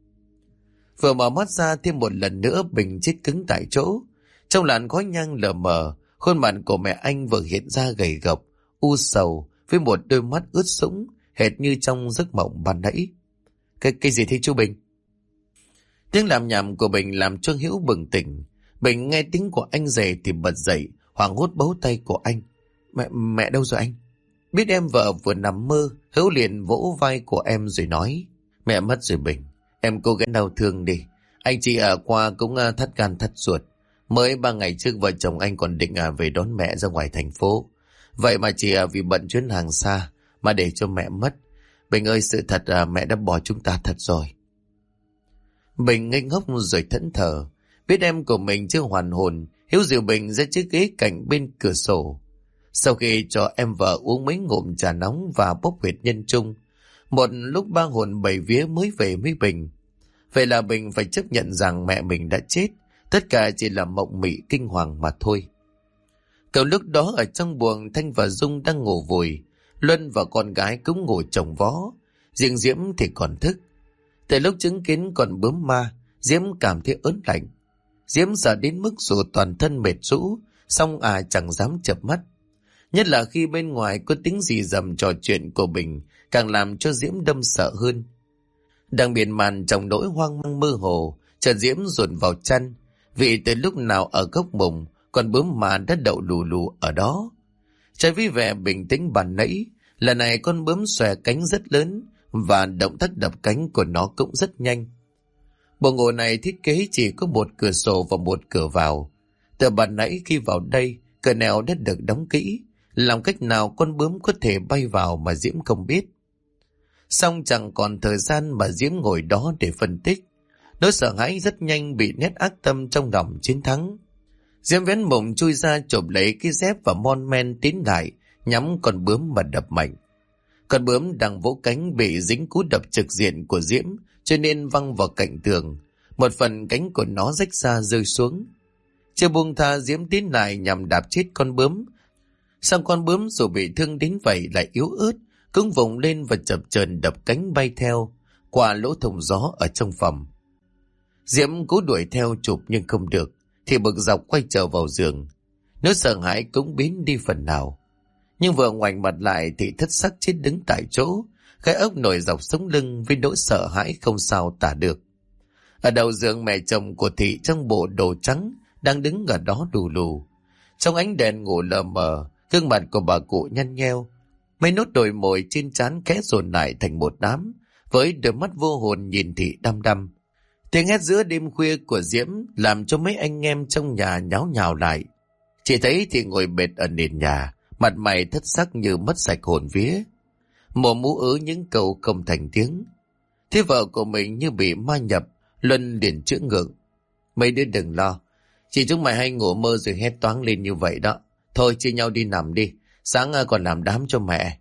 Vừa mở mắt ra thêm một lần nữa, Bình chết cứng tại chỗ. Trong làn khói nhang lờ mờ, khuôn mặt của mẹ anh vừa hiện ra gầy gộc, u sầu, với một đôi mắt ướt sũng, hệt như trong giấc mộng ban nãy. Cái gì thế chú Bình?" Tiếng làm nhảm của Bình làm cho Hiếu bừng tỉnh. Bình nghe tiếng của anh rể thì bật dậy, hoảng hốt bấu tay của anh: Mẹ đâu rồi anh?" Biết em vợ vừa nằm mơ, Hiếu liền vỗ vai của em rồi nói: "Mẹ mất rồi Bình, em cố gắng đau thương đi. Anh chị ở qua cũng thắt gan thắt ruột. Mới 3 ngày trước vợ chồng anh còn định về đón mẹ ra ngoài thành phố. Vậy mà chỉ vì bận chuyến hàng xa mà để cho mẹ mất. Bình ơi, sự thật mẹ đã bỏ chúng ta thật rồi." Bình ngây ngốc rồi thẫn thờ. Biết em của mình chưa hoàn hồn, Hiếu dìu Bình ra chiếc ghế cạnh bên cửa sổ. Sau khi cho em vợ uống mấy ngụm trà nóng và bốc huyệt nhân trung, một lúc 3 hồn 7 vía mới về với Bình. Vậy là Bình phải chấp nhận rằng mẹ mình đã chết, tất cả chỉ là mộng mị kinh hoàng mà thôi. Cậu lúc đó ở trong buồng, Thanh và Dung đang ngủ vùi, Luân và con gái cũng ngủ chồng vó, riêng Diễm thì còn thức. Từ lúc chứng kiến con bướm ma, Diễm cảm thấy ớn lạnh. Diễm sợ đến mức dù toàn thân mệt rũ, song chẳng dám chợp mắt. Nhất là khi bên ngoài có tiếng rì rầm trò chuyện của Bình, càng làm cho Diễm đâm sợ hơn. Đang miên man trong nỗi hoang mang mơ hồ, chợt Diễm dồn vào chăn, vì từ lúc nào ở góc mùng, con bướm ma đã đậu lù lù ở đó. Trái với vẻ bình tĩnh ban nãy, lần này con bướm xòe cánh rất lớn, và động tác đập cánh của nó cũng rất nhanh. Buồng ngủ này thiết kế chỉ có một cửa sổ và một cửa vào. Từ ban nãy khi vào đây, cửa nẻo đã được đóng kỹ, làm cách nào con bướm có thể bay vào mà Diễm không biết. Song chẳng còn thời gian mà Diễm ngồi đó để phân tích. Nỗi sợ hãi rất nhanh bị nét ác tâm trong lòng chiến thắng. Diễm vén mộng chui ra chộp lấy cái dép và mon men tiến lại, nhắm con bướm mà đập mạnh. Con bướm đang vỗ cánh bị dính cú đập trực diện của Diễm, cho nên văng vào cạnh tường. Một phần cánh của nó rách ra rơi xuống. Chưa buông tha, Diễm tiến lại nhằm đạp chết con bướm. Xong con bướm dù bị thương đến vậy lại yếu ớt, cũng vùng lên và chập chờn đập cánh bay theo qua lỗ thông gió ở trong phòng. Diễm cố đuổi theo chụp nhưng không được, thì bực dọc quay trở vào giường. Nỗi sợ hãi cũng biến đi phần nào. Nhưng vừa ngoảnh mặt lại thì thất sắc chết đứng tại chỗ, cái ốc nổi dọc sống lưng với nỗi sợ hãi không sao tả được. Ở đầu giường, mẹ chồng của Thị trong bộ đồ trắng đang đứng ở đó lù lù. Trong ánh đèn ngủ lờ mờ, gương mặt của bà cụ nhăn nheo, mấy nốt đồi mồi trên trán khẽ dồn lại thành một đám, với đôi mắt vô hồn nhìn Thị đăm đăm. Tiếng hét giữa đêm khuya của Diễm làm cho mấy anh em trong nhà nháo nhào lại. Chỉ thấy Thị ngồi bệt ở nền nhà, mặt mày thất sắc như mất sạch hồn vía, mồm mú ứ những câu không thành tiếng. Thế vợ của mình như bị ma nhập, Luân liền chữa ngượng: mấy đứa đừng lo, chỉ chúng mày hay ngủ mơ rồi hét toáng lên như vậy đó. Thôi chia nhau đi nằm đi, sáng còn làm đám cho mẹ.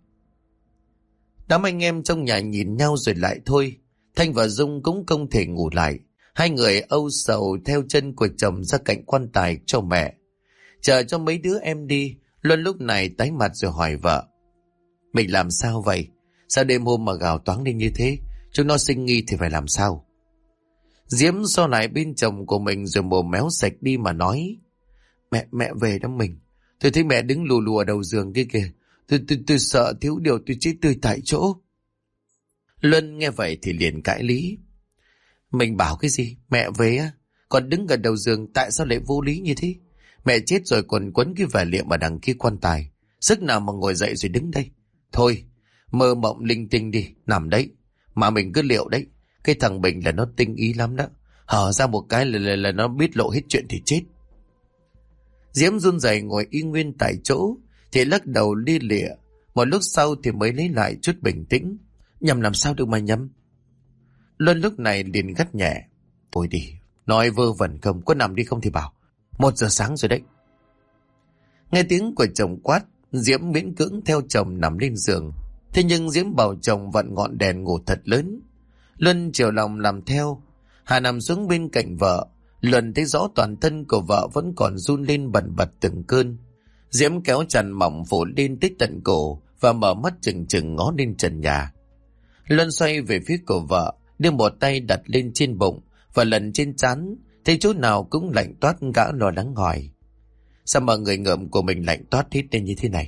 Đám anh em trong nhà nhìn nhau rồi lại thôi. Thanh và Dung cũng không thể ngủ lại. Hai người âu sầu theo chân của chồng ra cạnh quan tài cho mẹ. Chờ cho mấy đứa em đi, Luân lúc này tái mặt rồi hỏi vợ: mình làm sao vậy? Sao đêm hôm mà gào toáng lên như thế? Chúng nó sinh nghi thì phải làm sao? Diễm so lại bên chồng của mình rồi mồm méo sạch đi mà nói: Mẹ về đó mình. Tôi thấy mẹ đứng lù lù ở đầu giường kia kìa. Tôi sợ thiếu điều tôi chết tươi tại chỗ. Luân nghe vậy thì liền cãi lý: mình bảo cái gì? Mẹ về á? Còn đứng gần đầu giường tại sao lại vô lý như thế? Mẹ chết rồi còn quấn cái vải liệm ở đằng kia quan tài. Sức nào mà ngồi dậy rồi đứng đây? Thôi, mơ mộng linh tinh đi, nằm đấy. Mà mình cứ liệu đấy. Cái thằng Bình là nó tinh ý lắm đó. Hở ra một cái là nó biết lộ hết chuyện thì chết. Diễm run rẩy ngồi y nguyên tại chỗ, thì lắc đầu lia lịa. Một lúc sau thì mới lấy lại chút bình tĩnh. Nhầm làm sao được mà nhầm? Luân lúc này liền gắt nhẹ: thôi đi, nói vơ vẩn không, có nằm đi không thì bảo. 1 giờ sáng rồi đấy. Nghe tiếng của chồng quát, Diễm miễn cưỡng theo chồng nằm lên giường. Thế nhưng Diễm bảo chồng vặn ngọn đèn ngủ thật lớn. Luân chiều lòng làm theo. Hà nằm xuống bên cạnh vợ. Luân thấy rõ toàn thân của vợ vẫn còn run lên bần bật từng cơn. Diễm kéo chăn mỏng phủ lên tới tận cổ và mở mắt chừng chừng ngó lên trần nhà. Luân xoay về phía của vợ, đưa một tay đặt lên trên bụng và lần trên trán, thấy chỗ nào cũng lạnh toát. Gã lo lắng hỏi: sao mà người ngợm của mình lạnh toát hết lên như thế này?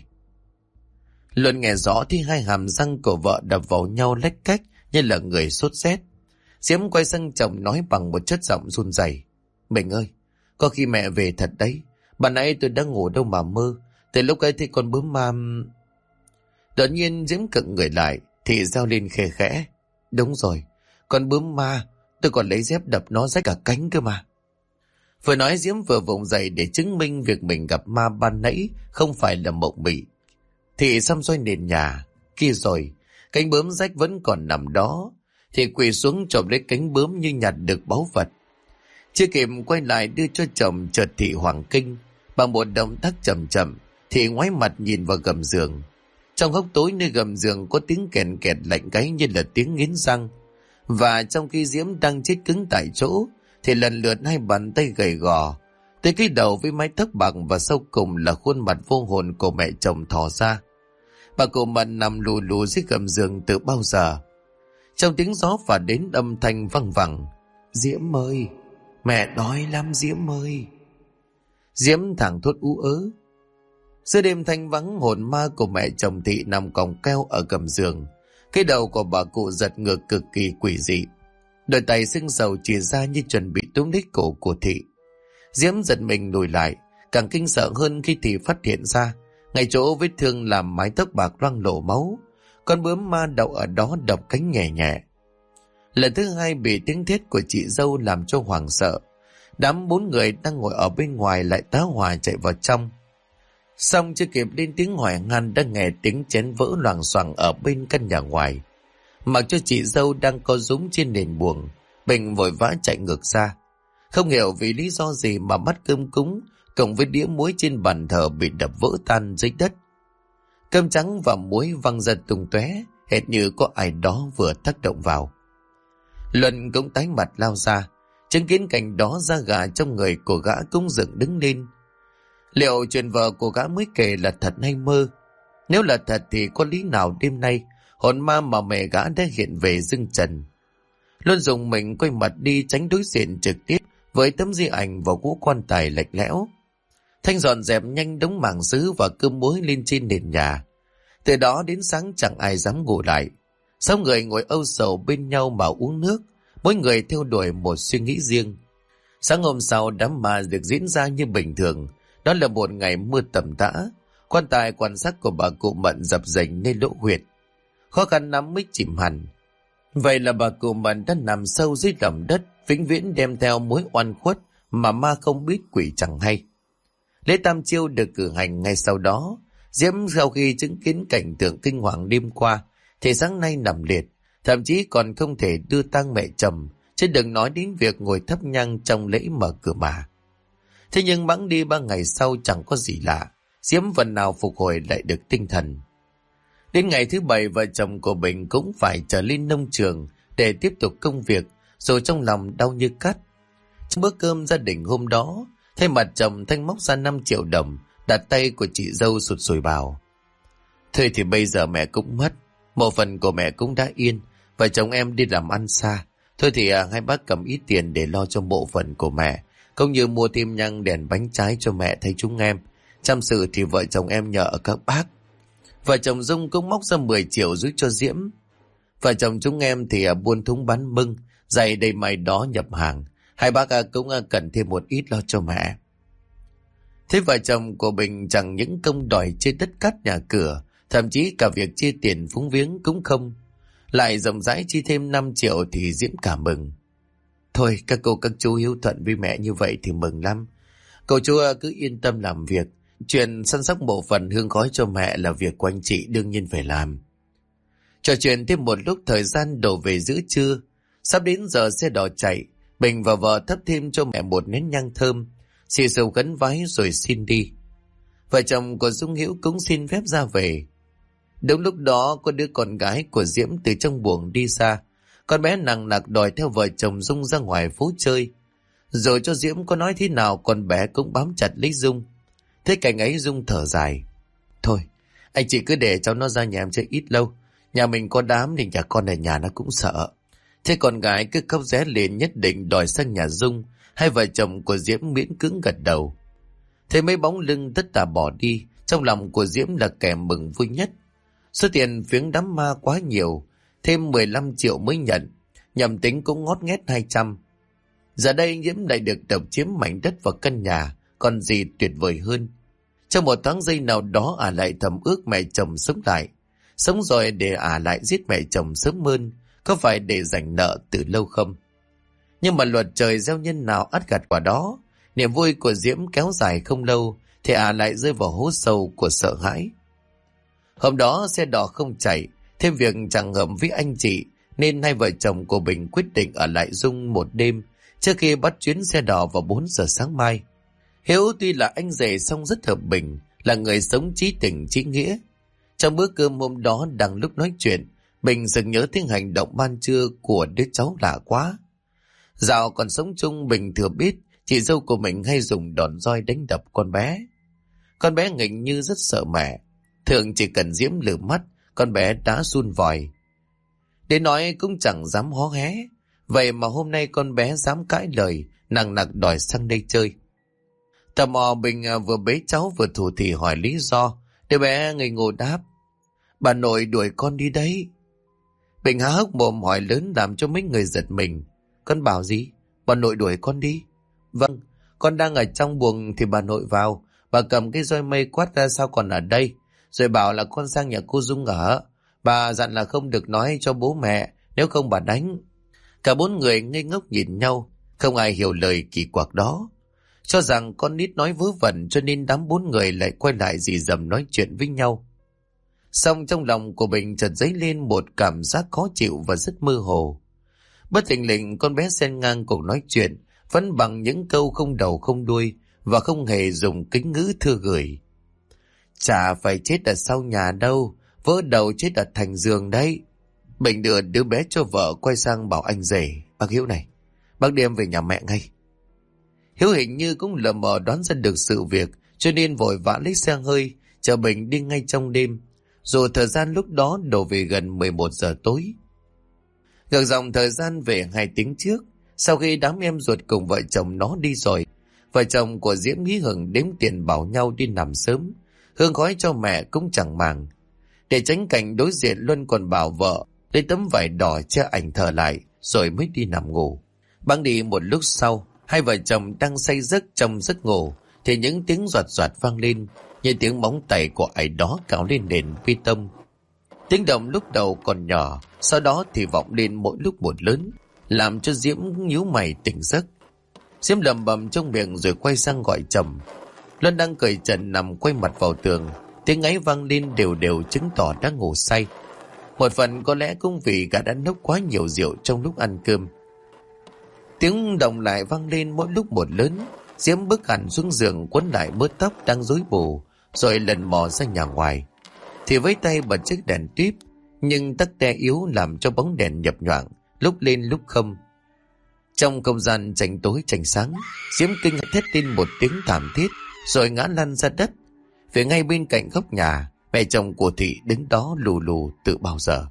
Luân nghe rõ thì hai hàm răng của vợ đập vào nhau lách cách như là người sốt rét. Diễm quay sang chồng nói bằng một chất giọng run rẩy: mình ơi, có khi mẹ về thật đấy. Ban nãy tôi đang ngủ đâu mà mơ. Từ lúc ấy thì con bướm ma... Đột nhiên Diễm cận người lại thì reo lên khe khẽ: đúng rồi, con bướm ma. Tôi còn lấy dép đập nó rách cả cánh cơ mà. Vừa nói Diễm vừa vùng dậy để chứng minh việc mình gặp ma ban nãy không phải là mộng mị. Thì xăm xoay nền nhà kia rồi, cánh bướm rách vẫn còn nằm đó. Thì quỳ xuống chộp lấy cánh bướm như nhặt được báu vật. Chưa kịp quay lại đưa cho chồng, chợt Thị hoảng kinh. Bằng một động tác chậm chậm, Thị ngoái mặt nhìn vào gầm giường. Trong góc tối nơi gầm giường có tiếng kèn kẹt lạnh gáy như là tiếng nghiến răng. Và trong khi Diễm đang chết cứng tại chỗ, thì lần lượt hai bàn tay gầy gò tới cái đầu với mái tóc bạc, và sau cùng là khuôn mặt vô hồn của mẹ chồng thò ra. Bà cụ Mận nằm lù lù dưới gầm giường từ bao giờ. Trong tiếng gió phả đến âm thanh văng vẳng: Diễm ơi, mẹ đói lắm Diễm ơi. Diễm thẳng thốt ú ớ. Giữa đêm thanh vắng, hồn ma của mẹ chồng Thị nằm còng keo ở gầm giường. Cái đầu của bà cụ giật ngược cực kỳ quỷ dị. Đôi tay sưng sầu chìa ra như chuẩn bị túm lấy cổ của Thị. Diễm giật mình lùi lại, càng kinh sợ hơn khi Thị phát hiện ra ngay chỗ vết thương làm mái tóc bạc loang lổ máu, con bướm ma đậu ở đó đập cánh nhẹ nhẹ. Lần thứ hai bị tiếng thét của chị dâu làm cho hoảng sợ. Đám 4 người đang ngồi ở bên ngoài lại tá hỏa chạy vào trong. Xong chưa kịp lên tiếng hỏi han đã nghe tiếng chén vỡ loảng xoảng ở bên căn nhà ngoài. Mặc cho chị dâu đang co rúm trên nền buồng, Bình vội vã chạy ngược ra. Không hiểu vì lý do gì mà bát cơm cúng cộng với đĩa muối trên bàn thờ bị đập vỡ tan dưới đất. Cơm trắng và muối văng ra tung tóe, hệt như có ai đó vừa tác động vào. Luận cũng tái mặt lao ra, chứng kiến cảnh đó da gà trong người của gã cũng dựng đứng lên. Liệu chuyện vợ của gã mới kể là thật hay mơ? Nếu là thật thì có lý nào đêm nay hồn ma mà mẹ gã đã hiện về dưng trần? Luân dùng mình quay mặt đi tránh đối diện trực tiếp với tấm di ảnh và cỗ quan tài lạnh lẽo. Thanh dọn dẹp nhanh đống màng sứ và cơm muối lên trên nền nhà. Từ đó đến sáng chẳng ai dám ngủ lại. 6 người ngồi âu sầu bên nhau mà uống nước, mỗi người theo đuổi một suy nghĩ riêng. Sáng hôm sau đám ma được diễn ra như bình thường. Đó là một ngày mưa tầm tã. Quan tài quan sát của bà cụ Mận dập dềnh nên lỗ huyệt. Khó khăn lắm mới chìm hẳn. Vậy là bà cụ Mận đã nằm sâu dưới lòng đất, vĩnh viễn đem theo mối oan khuất mà ma không biết quỷ chẳng hay. Lễ tam chiêu được cử hành ngay sau đó. Diễm sau khi chứng kiến cảnh tượng kinh hoàng đêm qua thì sáng nay nằm liệt, thậm chí còn không thể đưa tang mẹ chồng, chứ đừng nói đến việc ngồi thắp nhang trong lễ mở cửa mà. Thế nhưng bẵng đi 3 ngày sau chẳng có gì lạ, Diễm phần nào phục hồi lại được tinh thần. Đến ngày thứ 7, vợ chồng của Bình cũng phải trở lên nông trường để tiếp tục công việc, rồi trong lòng đau như cắt. Trong bữa cơm gia đình hôm đó, thay mặt chồng Thanh móc ra 5 triệu đồng, đặt tay của chị dâu sụt sùi bảo: Thôi thì bây giờ mẹ cũng mất, mộ phần của mẹ cũng đã yên, vợ chồng em đi làm ăn xa. Thôi thì hai bác cầm ít tiền để lo cho mộ phần của mẹ, cũng như mua thêm nhang đèn bánh trái cho mẹ thấy chúng em. Chăm sự thì vợ chồng em nhờ ở các bác. Vợ chồng Dung cũng móc ra 10 triệu giúp cho Diễm. Vợ chồng chúng em thì buôn thúng bán mưng, giày đầy mày đó nhập hàng. Hai bác cũng cần thêm một ít lo cho mẹ. Thế vợ chồng của Bình chẳng những công đòi trên đất cát nhà cửa, thậm chí cả việc chia tiền phúng viếng cũng không. Lại rộng rãi chi thêm 5 triệu thì Diễm cảm mừng. Thôi các cô các chú hiếu thuận với mẹ như vậy thì mừng lắm. Cậu chú cứ yên tâm làm việc. Chuyện săn sóc mộ phần hương khói cho mẹ là việc của anh chị đương nhiên phải làm. Trò chuyện thêm một lúc, thời gian đổ về giữa trưa. Sắp đến giờ xe đò chạy, Bình và vợ thắp thêm cho mẹ một nén nhang thơm, xì xừu khấn vái rồi xin đi. Vợ chồng của Dung Hiễu cũng xin phép ra về. Đúng lúc đó có đứa con gái của Diễm từ trong buồng đi ra. Con bé nằng nặc đòi theo vợ chồng Dung ra ngoài phố chơi. Rồi cho Diễm có nói thế nào con bé cũng bám chặt lấy Dung. Thế cảnh ấy Dung thở dài: Thôi anh chị cứ để cháu nó ra nhà em chơi ít lâu. Nhà mình có đám thì nhà con ở nhà nó cũng sợ. Thế con gái cứ khóc ré lên nhất định đòi sang nhà Dung. Hai vợ chồng của Diễm miễn cưỡng gật đầu. Thế mấy bóng lưng tất tả bỏ đi, trong lòng của Diễm là kẻ mừng vui nhất. Số tiền phiếng đám ma quá nhiều, thêm 15 triệu mới nhận, nhầm tính cũng ngót nghét 200. Giờ đây Diễm lại được độc chiếm mảnh đất và căn nhà, còn gì tuyệt vời hơn. Trong một tháng giây nào đó lại thầm ước mẹ chồng sống lại. Sống rồi để lại giết mẹ chồng sớm hơn, có phải để giành nợ từ lâu không? Nhưng mà luật trời gieo nhân nào ắt gặt quả đó. Niềm vui của Diễm kéo dài không lâu thì lại rơi vào hố sâu của sợ hãi. Hôm đó xe đò không chạy, thêm việc chẳng hợp với anh chị, nên hai vợ chồng của Bình quyết định ở lại Dung một đêm trước khi bắt chuyến xe đò vào 4 giờ sáng mai. Hiếu tuy là anh rể song rất hợp Bình, là người sống chí tình chí nghĩa. Trong bữa cơm hôm đó, đang lúc nói chuyện, Bình sực nhớ tiếng hành động ban trưa của đứa cháu lạ quá. Dạo còn sống chung, Bình thừa biết chị dâu của mình hay dùng đòn roi đánh đập con bé. Con bé nghịch như rất sợ mẹ. Thường chỉ cần Diễm lử mắt, con bé đã run vòi. Để nói cũng chẳng dám hó hé. Vậy mà hôm nay con bé dám cãi lời, nằng nặc đòi sang đây chơi. Tò mò, Bình vừa bế cháu vừa thủ thỉ hỏi lý do. Đứa bé ngây ngô đáp: Bà nội đuổi con đi đấy. Bình há hốc mồm hỏi lớn làm cho mấy người giật mình. Con bảo gì? Bà nội đuổi con đi? Vâng, con đang ở trong buồng thì bà nội vào. Bà cầm cái roi mây quát ra sao còn ở đây. Rồi bảo là con sang nhà cô Dung ở. Bà dặn là không được nói cho bố mẹ, nếu không bà đánh. Cả 4 người ngây ngốc nhìn nhau, không ai hiểu lời kỳ quặc đó. Cho rằng con nít nói vớ vẩn, cho nên đám 4 người lại quay lại rì rầm nói chuyện với nhau. Xong trong lòng của Bình chợt dấy lên một cảm giác khó chịu và rất mơ hồ. Bất thình lình con bé xen ngang cuộc nói chuyện, vẫn bằng những câu không đầu không đuôi và không hề dùng kính ngữ thưa gửi. Chả phải chết ở sau nhà đâu, vỡ đầu chết ở thành giường đấy. Bình đưa đứa bé cho vợ, quay sang bảo anh rể: Bác Hiếu này, bác đem về nhà mẹ ngay. Hiếu hình như cũng lờ mờ đoán ra được sự việc, cho nên vội vã lấy xe hơi chở Bình đi ngay trong đêm. Dù thời gian lúc đó đổ về gần 11 giờ tối. Ngược dòng thời gian về 2 tiếng trước, sau khi đám em ruột cùng vợ chồng nó đi rồi, vợ chồng của Diễm hí hửng đếm tiền bảo nhau đi nằm sớm, hương khói cho mẹ cũng chẳng màng. Để tránh cảnh đối diện, Luân còn bảo vợ lấy tấm vải đỏ che ảnh thờ lại rồi mới đi nằm ngủ. Băng đi một lúc sau, hai vợ chồng đang say giấc trong giấc ngủ thì những tiếng giọt giọt vang lên, như tiếng móng tay của ai đó cào lên nền bê tông. Tiếng động lúc đầu còn nhỏ, sau đó thì vọng lên mỗi lúc một lớn, làm cho Diễm nhíu mày tỉnh giấc. Diễm lẩm bẩm trong miệng rồi quay sang gọi chồng. Luân đang cởi trần nằm quay mặt vào tường, tiếng ngáy vang lên đều đều chứng tỏ đang ngủ say. Một phần có lẽ cũng vì gã đã nốc quá nhiều rượu trong lúc ăn cơm. Tiếng động lại vang lên mỗi lúc một lớn. Diễm bước hẳn xuống giường, quấn lại bớt tóc đang rối bù, rồi lần mò ra nhà ngoài. Thì với tay bật chiếc đèn tuyếp, nhưng tắc te yếu làm cho bóng đèn nhập nhoạng, lúc lên lúc không. Trong không gian chành tối chành sáng, Diễm kinh thét lên một tiếng thảm thiết, rồi ngã lăn ra đất. Phía ngay bên cạnh góc nhà, mẹ chồng của Thị đứng đó lù lù từ bao giờ.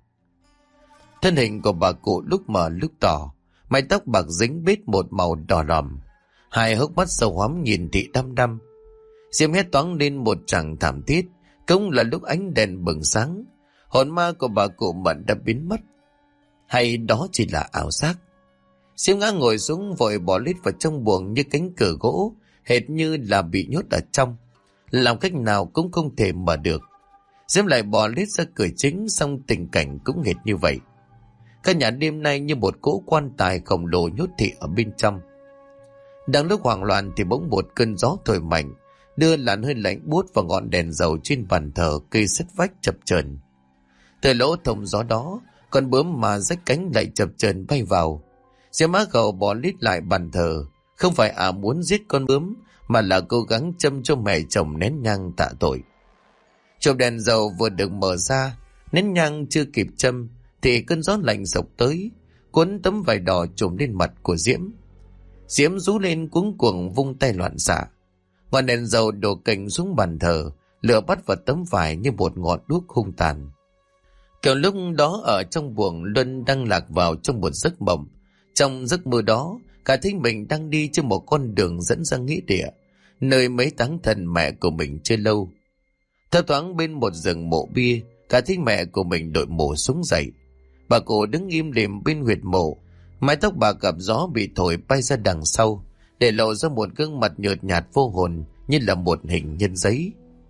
Thân hình của bà cụ lúc mờ lúc tỏ, mái tóc bạc dính bết một màu đỏ lòm, hai hốc mắt sâu hoắm nhìn Thị đăm đăm. Diễm hét toáng lên một tràng thảm thiết, cũng là lúc ánh đèn bừng sáng, hồn ma của bà cụ Mận đã biến mất. Hay đó chỉ là ảo giác? Diễm ngã ngồi xuống vội bỏ lết vào trong buồng như cánh cửa gỗ, hệt như là bị nhốt ở trong, làm cách nào cũng không thể mở được. Diễm lại bỏ lết ra cửa chính, xong tình cảnh cũng hệt như vậy. Căn nhà đêm nay như một cỗ quan tài khổng lồ nhốt Thị ở bên trong. Đang lúc hoảng loạn thì bỗng một cơn gió thổi mạnh, đưa làn hơi lạnh buốt vào ngọn đèn dầu trên bàn thờ cây sắt vách chập chờn. Từ lỗ thông gió đó, con bướm mà rách cánh lại chập chờn bay vào. Diễm á gầu bỏ lít lại bàn thờ, không phải muốn giết con bướm, mà là cố gắng châm cho mẹ chồng nén nhang tạ tội. Chộp đèn dầu vừa được mở ra, nén nhang chưa kịp châm thì cơn gió lạnh sộc tới, cuốn tấm vải đỏ trùm lên mặt của Diễm. Diễm rú lên cuống cuồng vung tay loạn xạ. Ngọn đèn dầu đổ cành xuống bàn thờ, lửa bắt vào tấm vải như một ngọn đuốc hung tàn. Kiểu lúc đó ở trong buồng, Luân đang lạc vào trong một giấc mộng. Trong giấc mơ đó, cả thấy mình đang đi trên một con đường dẫn ra nghĩa địa, nơi mấy táng thần mẹ của mình chưa lâu. Thơ thoáng bên một rừng mộ bia, cả thấy mẹ của mình đội mộ xuống dậy. Bà cụ đứng im lìm bên huyệt mộ, mái tóc bà gặp gió bị thổi bay ra đằng sau, để lộ ra một gương mặt nhợt nhạt vô hồn như là một hình nhân giấy.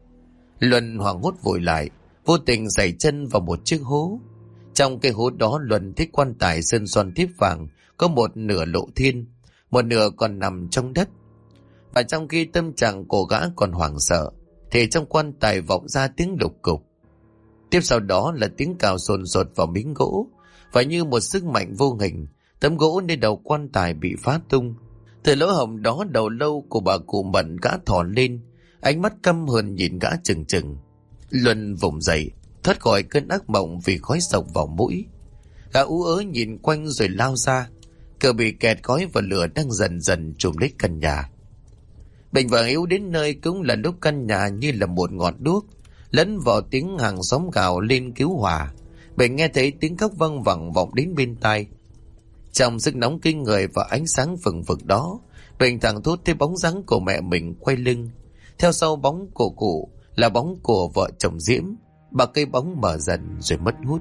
Luân hoảng hốt vội lại, vô tình giày chân vào một chiếc hố. Trong cái hố đó, Luân thấy quan tài sơn son thiếp vàng có một nửa lộ thiên, một nửa còn nằm trong đất. Và trong khi tâm trạng của gã còn hoảng sợ, thì trong quan tài vọng ra tiếng lục cục. Tiếp sau đó là tiếng cào sồn sột vào miếng gỗ, và như một sức mạnh vô hình, tấm gỗ nơi đầu quan tài bị phá tung. Từ lỗ hổng đó, đầu lâu của bà cụ Mận gã thò lên, ánh mắt căm hờn nhìn gã chừng chừng. Luân vùng dậy, thoát khỏi cơn ác mộng vì khói sộc vào mũi. Gã ú ớ nhìn quanh rồi lao ra. Cửa bị kẹt khói và lửa đang dần dần trùm lấy căn nhà. Bình và Hiếu đến nơi cũng là lúc căn nhà như là một ngọn đuốc, lẫn vào tiếng hàng xóm gào lên cứu hỏa. Bình nghe thấy tiếng khóc văng vẳng vọng đến bên tai. Trong sức nóng kinh người và ánh sáng vừng vực đó, Bình thẳng thốt thấy bóng dáng của mẹ mình quay lưng. Theo sau bóng của cụ là bóng của vợ chồng Diễm. Bà cây bóng mở dần rồi mất hút.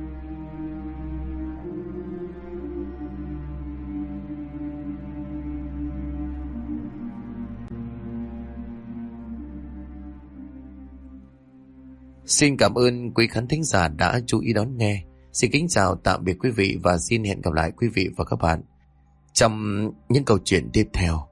Xin cảm ơn quý khán thính giả đã chú ý đón nghe. Xin kính chào tạm biệt quý vị và xin hẹn gặp lại quý vị và các bạn trong những câu chuyện tiếp theo.